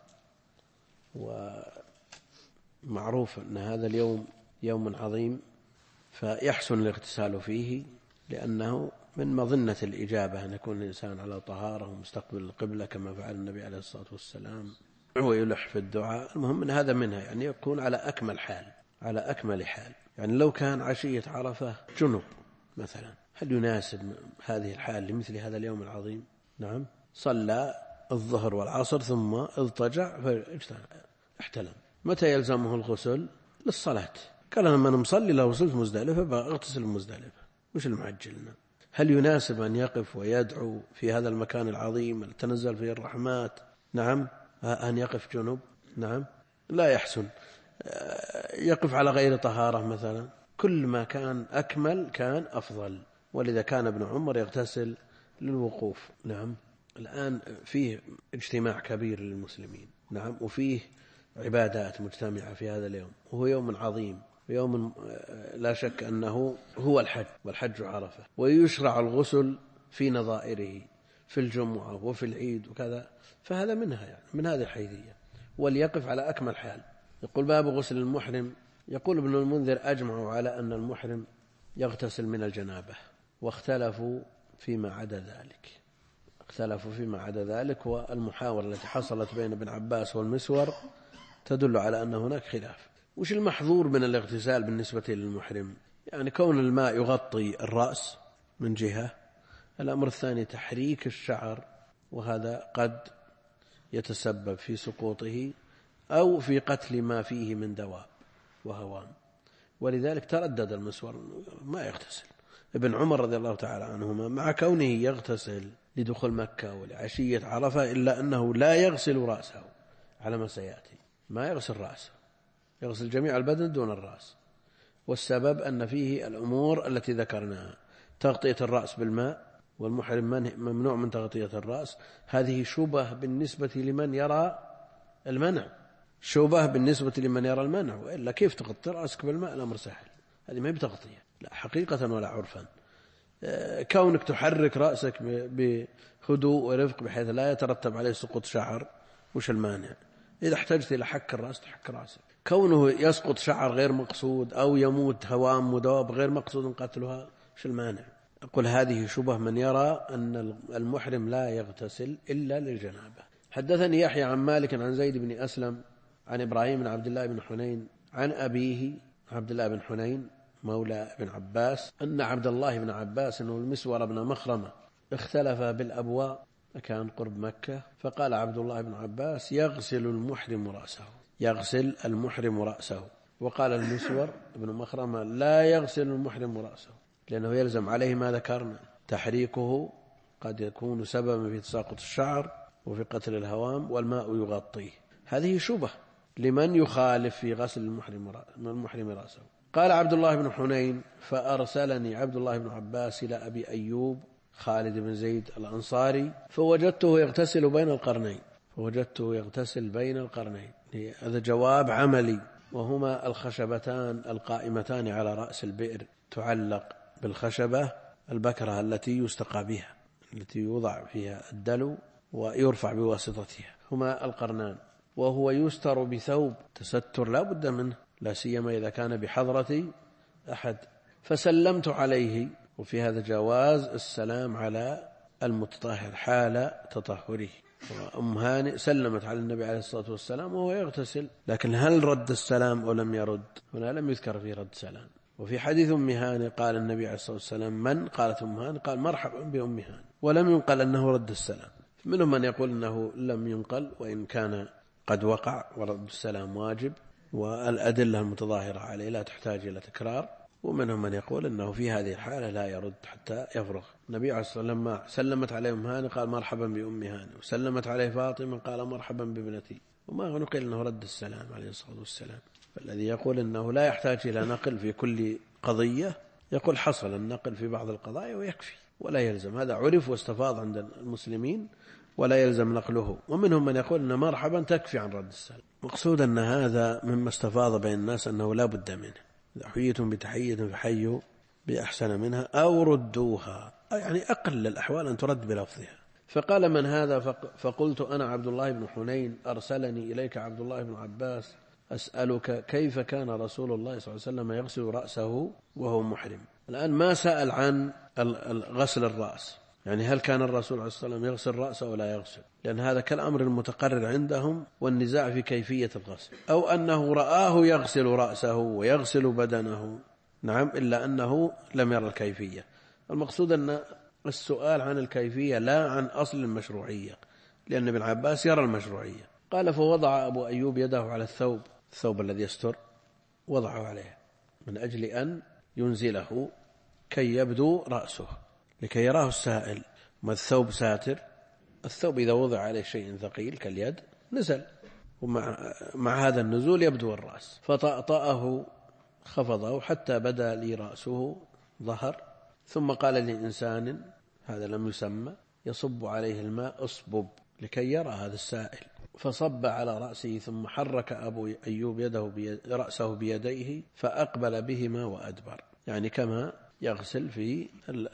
ومعروف أن هذا اليوم يوم عظيم فيحسن الاغتسال فيه، لأنه من مظنة الإجابة أن يكون الإنسان على طهارة ومستقبل القبلة كما فعل النبي عليه الصلاة والسلام ويلح في الدعاء. المهم أن هذا منها، يعني يكون على أكمل حال على أكمل حال. يعني لو كان عشية عرفة جنب مثلا، هل يناسب هذه الحال لمثل هذا اليوم العظيم؟ نعم، صلى الظهر والعصر ثم اضطجع فاحتلم، متى يلزمه الغسل؟ للصلاة. قال لما نصلي لو وصلت مزدلفة فاغتسل مزدلفة، وش المعجلنا؟ هل يناسب أن يقف ويدعو في هذا المكان العظيم تنزل فيه الرحمات؟ نعم، أن يقف جنب؟ نعم، لا يحسن. يقف على غير طهارة مثلا، كل ما كان أكمل كان أفضل، ولذا كان ابن عمر يغتسل للوقوف. نعم، الآن فيه اجتماع كبير للمسلمين، نعم، وفيه عبادات مجتمعة في هذا اليوم، وهو يوم عظيم، يوم لا شك أنه هو الحج، والحج عرفة، ويشرع الغسل في نظائره في الجمعة وفي العيد وكذا، فهذا منها يعني من هذه الحيثية، وليقف على أكمل حال. يقول باب غسل المحرم. يقول ابن المنذر أجمعوا على أن المحرم يغتسل من الجنابة، واختلفوا فيما عدا ذلك اختلفوا فيما عدا ذلك والمحاورة التي حصلت بين ابن عباس والمسور تدل على أن هناك خلاف. وش المحظور من الاغتسال بالنسبة للمحرم؟ يعني كون الماء يغطي الرأس من جهة، الأمر الثاني تحريك الشعر، وهذا قد يتسبب في سقوطه أو في قتل ما فيه من دواب وهوام، ولذلك تردد المسور ما يغتسل. ابن عمر رضي الله تعالى عنهما مع كونه يغتسل لدخول مكة ولعشية عرفة إلا أنه لا يغسل رأسه على ما سيأتي، ما يغسل رأسه، يغسل جميع البدن دون الرأس، والسبب أن فيه الأمور التي ذكرناها، تغطية الرأس بالماء، والمحرم ممنوع من تغطية الرأس. هذه شبه بالنسبة لمن يرى المنع، شبه بالنسبة لمن يرى المنع، وإلا كيف تغطي رأسك بالماء؟ الأمر سهل، هذه ما بتغطية لا حقيقة ولا عرفا. كونك تحرك رأسك بهدوء ورفق بحيث لا يترتب عليه سقوط شعر، وش المانع؟ إذا احتجت إلى حك الرأس تحك رأسك. كونه يسقط شعر غير مقصود أو يموت هوام ودواب غير مقصود قتلها، وش المانع؟ أقول هذه شبه من يرى أن المحرم لا يغتسل إلا للجنابة. حدثني يحيى عن مالك عن زيد بن أسلم عن إبراهيم بن عبد الله بن حنين عن أبيه عبد الله بن حنين مولى بن عباس أن عبد الله بن عباس أنه المسور بن مخرمة اختلف بالأبواء، كان قرب مكة، فقال عبد الله بن عباس يغسل المحرم رأسه يغسل المحرم رأسه وقال المسور بن مخرمة لا يغسل المحرم رأسه، لأنه يلزم عليه ما ذكرنا، تحريكه قد يكون سببا في تساقط الشعر وفي قتل الهوام، والماء يغطيه. هذه شبه لمن يخالف في غسل المحرم رأسه. قال عبد الله بن حنين فأرسلني عبد الله بن عباس إلى أبي أيوب خالد بن زيد الأنصاري فوجدته يغتسل بين القرنين فوجدته يغتسل بين القرنين هذا جواب عملي، وهما الخشبتان القائمتان على رأس البئر، تعلق بالخشبة البكرة التي يستقى بها، التي يوضع فيها الدلو ويرفع بواسطتها، هما القرنان. وهو يستر بثوب، تستر لا بد منه، لا سيما إذا كان بحضرة أحد. فسلمت عليه، وفي هذا جواز السلام على المتطهر حال تطهره. وأم هانئ سلمت على النبي عليه الصلاة والسلام وهو يغتسل، لكن هل رد السلام أو لم يرد؟ هنا لم يذكر في رد سلام. وفي حديث أم هانئ قال النبي عليه الصلاة والسلام من؟ قالت أم هانئ، قال مرحبا بأم هانئ، ولم ينقل أنه رد السلام. منهم من يقول أنه لم ينقل وإن كان قد وقع، ورد السلام واجب والأدلة المتظاهرة عليه لا تحتاج إلى تكرار. ومنهم من يقول أنه في هذه الحالة لا يرد حتى يفرغ. النبي عليه الصلاة والسلام لما سلمت عليه أم هانئ قال مرحبا بأم هانئ، وسلمت عليه فاطمة قال مرحبا بابنتي، وما نقل أنه رد السلام عليه الصلاة والسلام. فالذي يقول أنه لا يحتاج إلى نقل في كل قضية يقول حصل النقل في بعض القضايا ويكفي ولا يلزم، هذا عرف واستفاض عند المسلمين ولا يلزم نقله. ومنهم من يقول أن مرحبا تكفي عن رد السلام. مقصود أن هذا مما استفاض بين الناس أنه لا بد منه، إذا حييتم بتحية فحيوا بأحسن منها أو ردوها، يعني أقل الأحوال أن ترد بلفظها. فقال من هذا؟ فقلت أنا عبد الله بن حنين، أرسلني إليك عبد الله بن عباس أسألك كيف كان رسول الله صلى الله عليه وسلم يغسل رأسه وهو محرم. الآن ما سأل عن غسل الرأس، يعني هل كان الرسول عليه الصلاة والسلام يغسل رأسه ولا يغسل، لأن هذا كالأمر المتقرر عندهم والنزاع في كيفية الغسل، أو أنه رآه يغسل رأسه ويغسل بدنه، نعم، إلا أنه لم يرى الكيفية. المقصود أن السؤال عن الكيفية لا عن أصل المشروعية، لأن ابن عباس يرى المشروعية. قال فوضع أبو أيوب يده على الثوب، الثوب الذي يستر، وضعه عليه من أجل أن ينزله كي يبدو رأسه لكي يراه السائل. ما الثوب ساتر، الثوب إذا وضع عليه شيء ثقيل كاليد نزل، ومع مع هذا النزول يبدو الرأس. فطأطأه خفضه حتى بدا لي رأسه ظهر، ثم قال لإنسان هذا لم يسمى يصب عليه الماء اصبب لكي يرى هذا السائل، فصب على رأسه، ثم حرك أبو أيوب يده بيد رأسه بيديه فأقبل بهما وأدبر، يعني كما يغسل في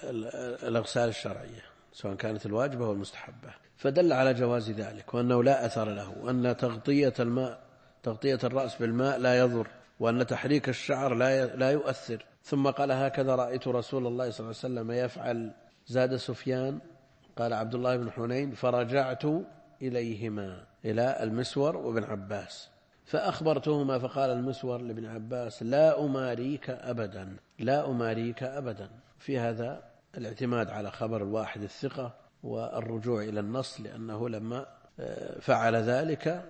الأغسال الشرعية سواء كانت الواجبة أو المستحبة. فدل على جواز ذلك، وأنه لا أثر له، وأن تغطية الماء تغطية الرأس بالماء لا يضر، وأن تحريك الشعر لا يؤثر. ثم قال هكذا رأيت رسول الله صلى الله عليه وسلم يفعل. زاد سفيان قال عبد الله بن حنين فرجعت إليهما، إلى المسور وابن عباس، فأخبرتهما، فقال المسور لابن عباس لا أماريك أبدا، لا أماريك أبدا. في هذا الاعتماد على خبر الواحد الثقة والرجوع إلى النص، لأنه لما فعل ذلك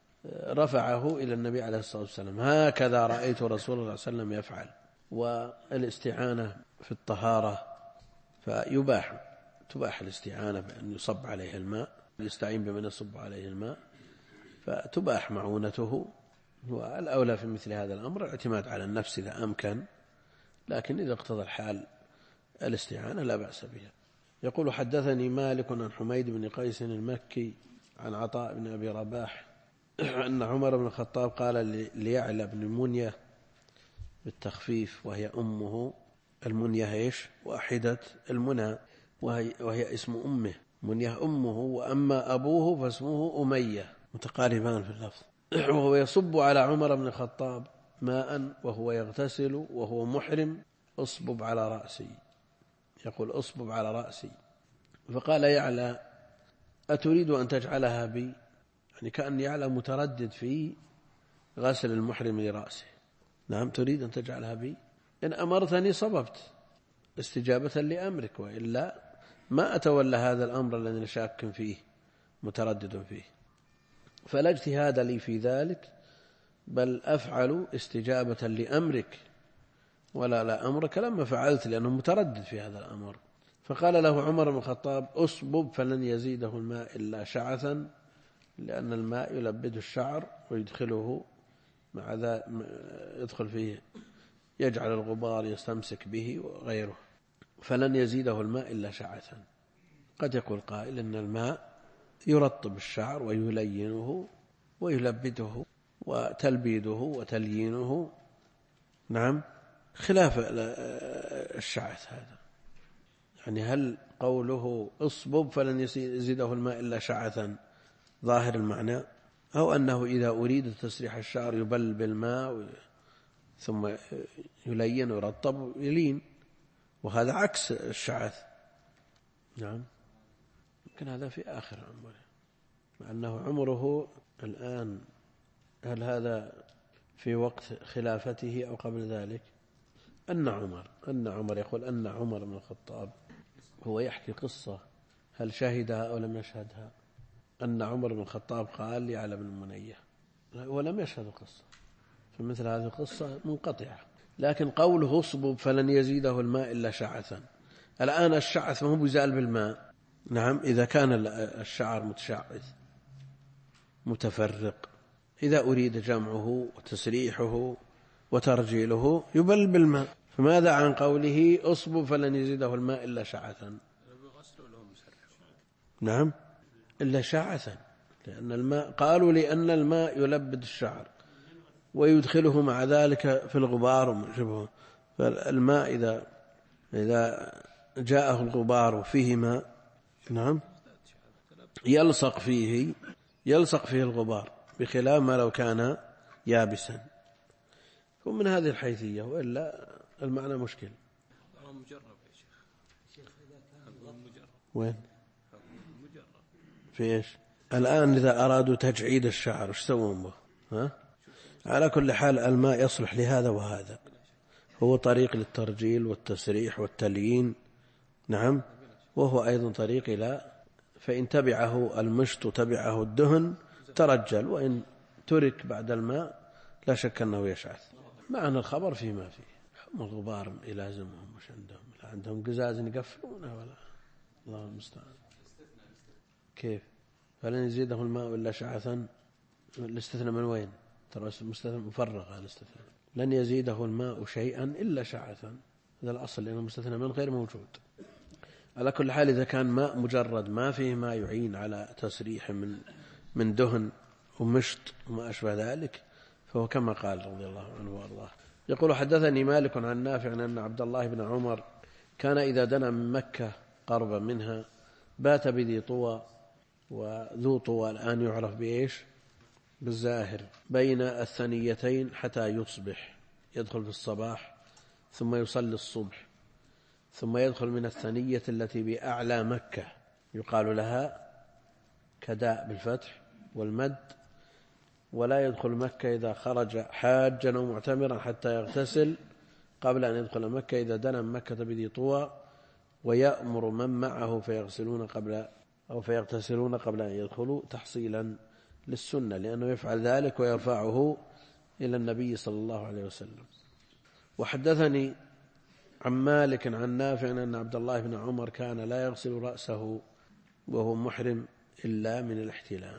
رفعه إلى النبي عليه الصلاة والسلام، هكذا رأيت رسول الله صلى الله عليه وسلم يفعل. والاستعانة في الطهارة فيباح، تباح الاستعانة بأن يصب عليه الماء، يستعين بمن يصب عليه الماء، فتباح معونته. والأولى في مثل هذا الأمر الاعتماد على النفس إذا أمكن، لكن إذا اقتضى الحال الاستعانة لا بأس بها. يقول حدثني مالك عن حميد بن قيس المكي عن عطاء بن أبي رباح أن عمر بن الخطاب قال ليعلى بن المنية بالتخفيف، وهي أمه المنية إيش واحدة المنى، وهي, وهي اسم أمه، منية أمه، وأما أبوه فاسمه أمية، متقاربان في اللفظ. وهو يصب على عمر بن الخطاب ماء وهو يغتسل وهو محرم، أصبب على رأسي، يقول أصبب على رأسي. فقال يعلى أتريد أن تجعلها بي، يعني كأن يعلى متردد في غسل المحرم لرأسه. نعم تريد أن تجعلها بي، إن أمرتني صببت استجابة لأمرك، وإلا ما أتولى هذا الأمر الذي شاك فيه متردد فيه. فلا اجتهاد لي في ذلك، بل أفعل استجابة لأمرك ولا لا أمرك لما فعلت، لأنه متردد في هذا الأمر. فقال له عمر بن الخطاب أصبب فلن يزيده الماء إلا شعثا، لأن الماء يلبد الشعر ويدخله مع ذا يدخل فيه، يجعل الغبار يستمسك به وغيره، فلن يزيده الماء إلا شعثا. قد يقول قائل إن الماء يرطب الشعر ويلينه ويلبده، وتلبيده وتليينه نعم خلاف الشعث هذا. يعني هل قوله اصبب فلن يزيده الماء إلا شعثا ظاهر المعنى، أو أنه إذا أريد تسريح الشعر يبل بالماء ثم يلين ويرطب يلين، وهذا عكس الشعث. نعم يمكن هذا في آخر عمره، مع أنه عمره الآن، هل هذا في وقت خلافته أو قبل ذلك؟ أن عمر أن عمر يقول أن عمر بن الخطاب هو يحكي قصة، هل شهدها أو لم يشهدها؟ أن عمر بن الخطاب قال ليعلى بن منية، ولم يشهد القصة، فمثل هذه القصة منقطعة. لكن قوله اصبب فلن يزيده الماء إلا شعثا، الآن الشعث ما هو بيزال بالماء. نعم إذا كان الشعر متشعث متفرق، إذا أريد جمعه وتسريحه وترجيله يبل بالماء، فماذا عن قوله اصبب فلن يزيده الماء إلا شعثا؟ نعم إلا شعثا، لأن الماء قالوا لأن الماء يلبد الشعر ويدخله مع ذلك في الغبار وشبهه، فالماء إذا إذا جاءه الغبار وفيه ماء نعم يلصق فيه يلصق فيه الغبار، بخلاف ما لو كان يابسا. ومن هذه الحيثية، وإلا المعنى مشكل. مجرب يا شيخ. وين؟ في إيش؟ الآن إذا أرادوا تجعيد الشعر وش يسوون به؟ ها؟ على كل حال الماء يصلح لهذا وهذا، هو طريق للترجيل والتسريح والتليين، نعم، وهو أيضا طريق إلى، فإن تبعه المشط تبعه الدهن ترجل، وإن ترك بعد الماء لا شك أنه يشعث. معنى الخبر فيما فيه. هم الغبار يلازمهم، مش عندهم لا عندهم قزاز يقفلونه ولا، الله المستعان. كيف؟ فلن يزيده الماء إلا شعثا. الاستثناء من وين؟ ترى المستثنى مفرغ. الاستثناء لن يزيده الماء شيئا إلا شعثا، هذا الأصل، لأن المستثنى من غير موجود. على كل حال إذا كان ماء مجرد ما فيه ما يعين على تسريح من من دهن ومشط وما أشبه ذلك، فهو كما قال رضي الله عنه وارضاه. يقول: حدثني مالك عن نافع أن عبد الله بن عمر كان إذا دنا من مكة قربا منها بات بذي طوى، وذو طوى الآن يعرف بإيش؟ بالزاهر، بين الثنيتين حتى يصبح، يدخل في الصباح ثم يصلي الصبح، ثم يدخل من الثنية التي بأعلى مكة يقال لها كداء بالفتح والمد، ولا يدخل مكة إذا خرج حاجا أو معتمرا حتى يغتسل قبل أن يدخل مكة إذا دنا من مكة بذي طوى، ويأمر من معه فيغسلون قبل أو فيغتسلون قبل أن يدخلوا تحصيلا للسنة، لأنه يفعل ذلك ويرفعه إلى النبي صلى الله عليه وسلم. وحدثني عن مالك عن نافع أن عبد الله بن عمر كان لا يغسل رأسه وهو محرم إلا من الاحتلام،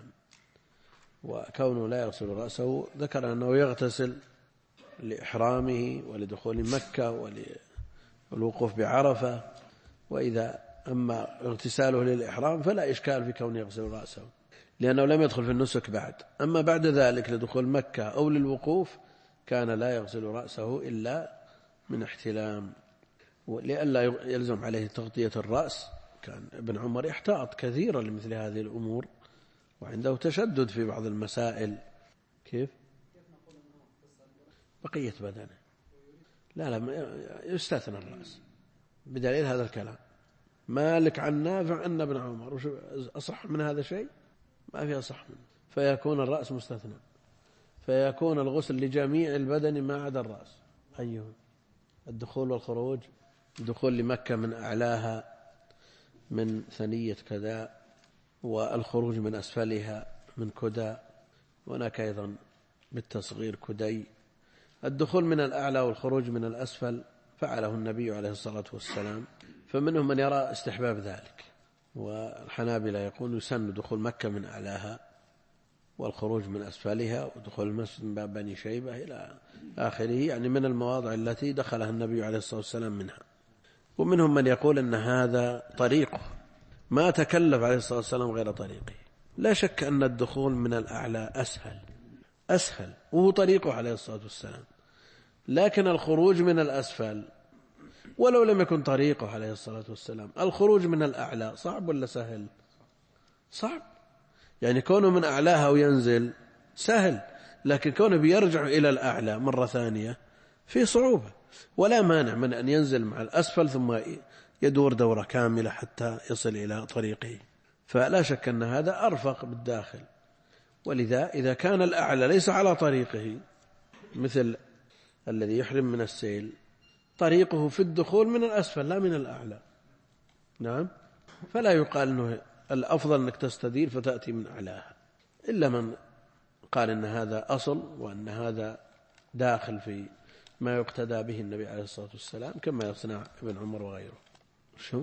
وكونه لا يغسل رأسه ذكر أنه يغتسل لإحرامه ولدخول مكة والوقوف بعرفة، وإذا أما اغتساله للإحرام فلا إشكال في كونه يغسل رأسه لأنه لم يدخل في النسك بعد. أما بعد ذلك لدخول مكة أو للوقوف كان لا يغسل رأسه إلا من احتلام، ولئلا يلزم عليه تغطية الرأس. كان ابن عمر يحتاط كثيرا لمثل هذه الأمور، وعنده تشدد في بعض المسائل. كيف؟ بقية بدنه لا لا يستثنى الرأس، بدليل هذا الكلام. مالك عن نافع أن ابن عمر، أصح من هذا شيء؟ ما في أصح منه. فيكون الرأس مستثنى، فيكون الغسل لجميع البدن ما عدا الرأس. أيها الدخول والخروج، الدخول لمكة من أعلاها من ثنية كذا، والخروج من أسفلها من كدى، وهناك أيضا بالتصغير كدي. الدخول من الأعلى والخروج من الأسفل فعله النبي عليه الصلاة والسلام، فمنهم من يرى استحباب ذلك، والحنابلة يقول يسن دخول مكة من أعلاها والخروج من أسفلها، ودخول المسجد من باب بني شيبة إلى آخره، يعني من المواضع التي دخلها النبي عليه الصلاة والسلام منها. ومنهم من يقول أن هذا طريقه، ما تكلف عليه الصلاة والسلام غير طريقه. لا شك أن الدخول من الأعلى أسهل أسهل وهو طريقه عليه الصلاة والسلام، لكن الخروج من الأسفل ولو لم يكن طريقه عليه الصلاة والسلام، الخروج من الأعلى صعب ولا سهل؟ صعب. يعني كونه من أعلاها وينزل سهل، لكن كونه بيرجع إلى الأعلى مرة ثانية في صعوبة. ولا مانع من أن ينزل مع الأسفل ثم يدور دورة كاملة حتى يصل إلى طريقه، فلا شك أن هذا أرفق بالداخل. ولذا إذا كان الأعلى ليس على طريقه، مثل الذي يحرم من السيل، طريقه في الدخول من الأسفل لا من الأعلى، نعم، فلا يقال أنه الأفضل أنك تستدير فتأتي من أعلاها، إلا من قال أن هذا أصل وأن هذا داخل في ما يقتدى به النبي عليه الصلاة والسلام، كما يصنع ابن عمر وغيره. شو؟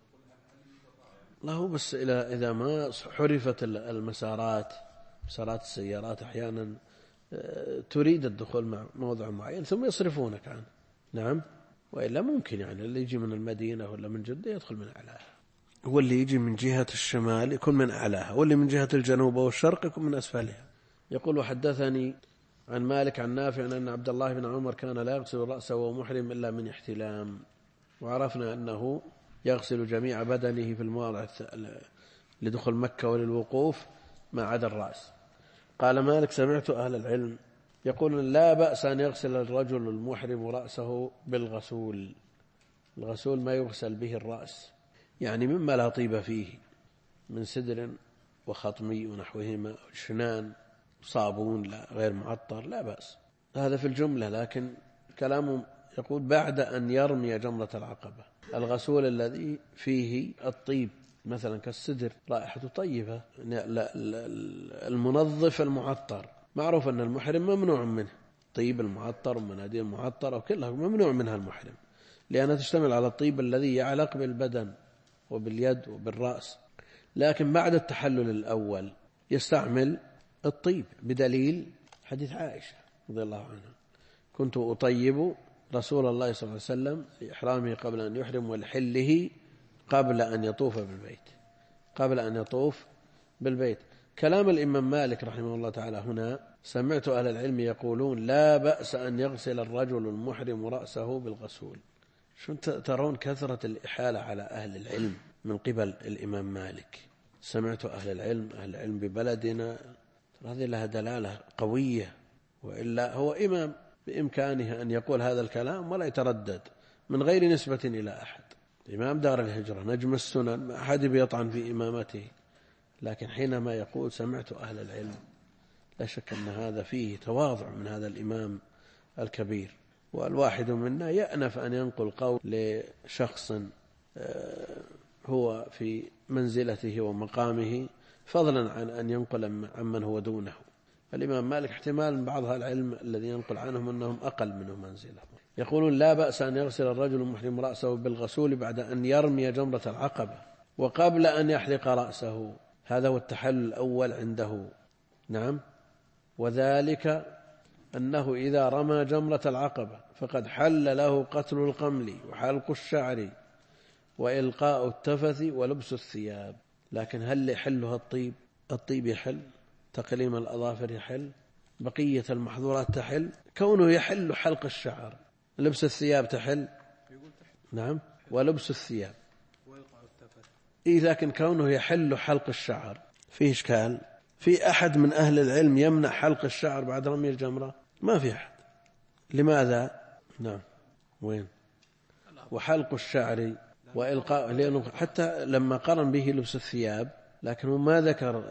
الله بس إذا ما حرفت المسارات، مسارات السيارات أحيانا تريد الدخول مع موضع معين ثم يصرفونك عنه، نعم، وإلا ممكن يعني اللي يجي من المدينة ولا من جدة يدخل من أعلاها، واللي يجي من جهة الشمال يكون من أعلاها، واللي من جهة الجنوب والشرق يكون من أسفلها. يقول: وحدثني عن مالك عن نافع أن عبد الله بن عمر كان لا يغسل رأسه وهو محرم إلا من احتلام، وعرفنا أنه يغسل جميع بدنه في المواضع لدخول مكة وللوقوف ما عدا الرأس. قال مالك سمعت أهل العلم يقولون لا بأس أن يغسل الرجل المحرم رأسه بالغسول. الغسول ما يغسل به الرأس، يعني مما لا طيب فيه من سدر وخطمي ونحوهما، شنان صابون لا غير معطر، لا بأس، هذا في الجملة. لكن كلامه يقول بعد أن يرمي جمرة العقبة. الغسول الذي فيه الطيب مثلا كالسدر رائحة طيبة، المنظف المعطر، معروف أن المحرم ممنوع منه، طيب المعطر ومناديل المعطرة وكلها ممنوع منها المحرم، لأنها تشتمل على الطيب الذي يعلق بالبدن وباليد وبالرأس. لكن بعد التحلل الأول يستعمل الطيب بدليل حديث عائشة رضي الله عنها: كنت أطيب رسول الله صلى الله عليه وسلم في إحرامه قبل أن يحرم والحله قبل أن يطوف بالبيت، قبل أن يطوف بالبيت. كلام الإمام مالك رحمه الله تعالى هنا: سمعت أهل العلم يقولون لا بأس أن يغسل الرجل المحرم رأسه بالغسول. شو ترون كثرة الإحالة على أهل العلم من قبل الإمام مالك؟ سمعت أهل العلم، أهل العلم ببلدنا، هذه لها دلالة قوية، وإلا هو إمام بإمكانه أن يقول هذا الكلام ولا يتردد من غير نسبة إلى أحد. إمام دار الهجرة نجم السنن، ما أحد بيطعن في إمامته، لكن حينما يقول سمعت أهل العلم لا شك أن هذا فيه تواضع من هذا الإمام الكبير. والواحد منا يأنف أن ينقل قول لشخص هو في منزلته ومقامه، فضلا عن أن ينقل عمن هو دونه. الإمام مالك احتمال من بعض العلم الذي ينقل عنهم أنهم أقل منه منزلة. يقولون لا بأس أن يغسل الرجل المحرم رأسه بالغسول بعد أن يرمي جمرة العقبة وقبل أن يحلق رأسه، هذا هو التحلل الأول عنده. نعم، وذلك أنه إذا رمى جمرة العقبة فقد حل له قتل القمل وحلق الشعر وإلقاء التفث ولبس الثياب. لكن هل يحلها الطيب؟ الطيب يحل، تقليم الأظافر يحل، بقية المحظورات تحل، كونه يحل حلق الشعر، لبس الثياب تحل. نعم، ولبس الثياب إيه، لكن كونه يحل حلق الشعر فيه إشكال. في أحد من أهل العلم يمنع حلق الشعر بعد رمي الجمرة؟ ما في أحد. لماذا؟ نعم، وين؟ وحلق الشعر وإلقاء، لأنه حتى لما قرن به لبس الثياب لكنه ما ذكر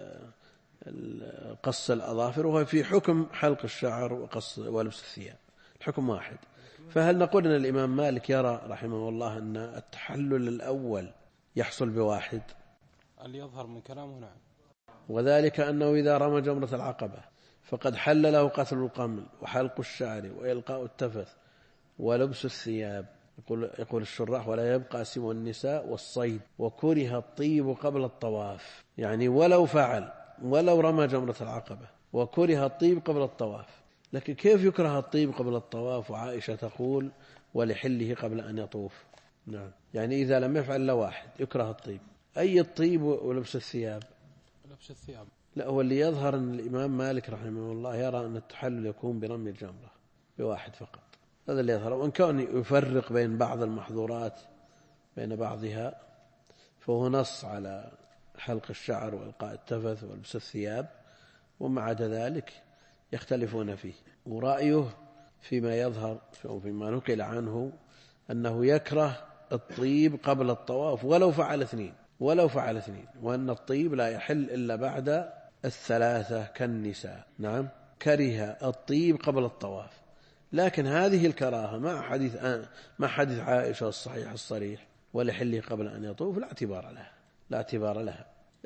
قص الأظافر، وهو في حكم حلق الشعر وقص ولبس الثياب، الحكم واحد. فهل نقول أن الإمام مالك يرى رحمه الله أن التحلل الأول يحصل بواحد؟ اللي يظهر من كلامه نعم، وذلك أنه إذا رمى جمرة العقبة فقد حل له قتل القمل وحلق الشعر وإلقاء التفث ولبس الثياب. يقول, يقول الشراح: ولا يبقى سوى النساء والصيد، وكره الطيب قبل الطواف. يعني ولو فعل ولو رمى جمرة العقبة وكره الطيب قبل الطواف. لكن كيف يكره الطيب قبل الطواف وعائشة تقول ولحله قبل أن يطوف؟ نعم، يعني إذا لم يفعل إلا واحد يكره الطيب. أي الطيب ولبس الثياب؟ لبس الثياب. لا، هو اللي يظهر أن الإمام مالك رحمه الله يرى أن التحلل يكون برمي الجمرة بواحد فقط، هذا اللي يظهر. وإن كان يفرق بين بعض المحظورات بين بعضها، فهو نص على حلق الشعر وإلقاء التفث ولبس الثياب، ومع عدا ذلك يختلفون فيه. ورأيه فيما يظهر وفيما نقل عنه أنه يكره الطيب قبل الطواف ولو فعل اثنين ولو فعل اثنين وأن الطيب لا يحل إلا بعد الثلاثة كالنساء. نعم، كره الطيب قبل الطواف. لكن هذه الكراهة مع حديث مع حديث عائشة الصحيح الصريح ولحله قبل أن يطوف لا اعتبار لها، لا اعتبار لها.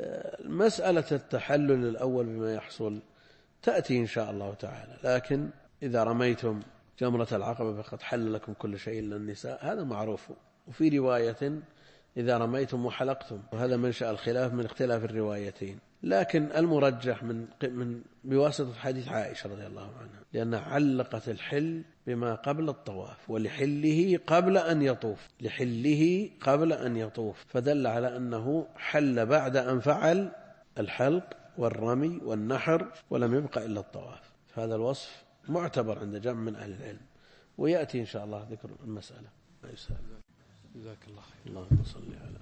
مسألة التحلل الأول بما يحصل تأتي إن شاء الله تعالى. لكن إذا رميتم جمرة العقبة فقد حل لكم كل شيء إلا النساء، هذا معروف. وفي رواية إذا رميتم وحلقتم، وهذا منشأ الخلاف من اختلاف الروايتين. لكن المرجح من من بواسطة حديث عائشة رضي الله عنها، لأنها علقت الحل بما قبل الطواف ولحله قبل أن يطوف، لحله قبل أن يطوف، فدل على أنه حل بعد أن فعل الحلق والرمي والنحر ولم يبقى إلا الطواف. فهذا الوصف معتبر عند جمع من أهل العلم، ويأتي إن شاء الله ذكر المسألة. جزاك الله خير. اللهم صل على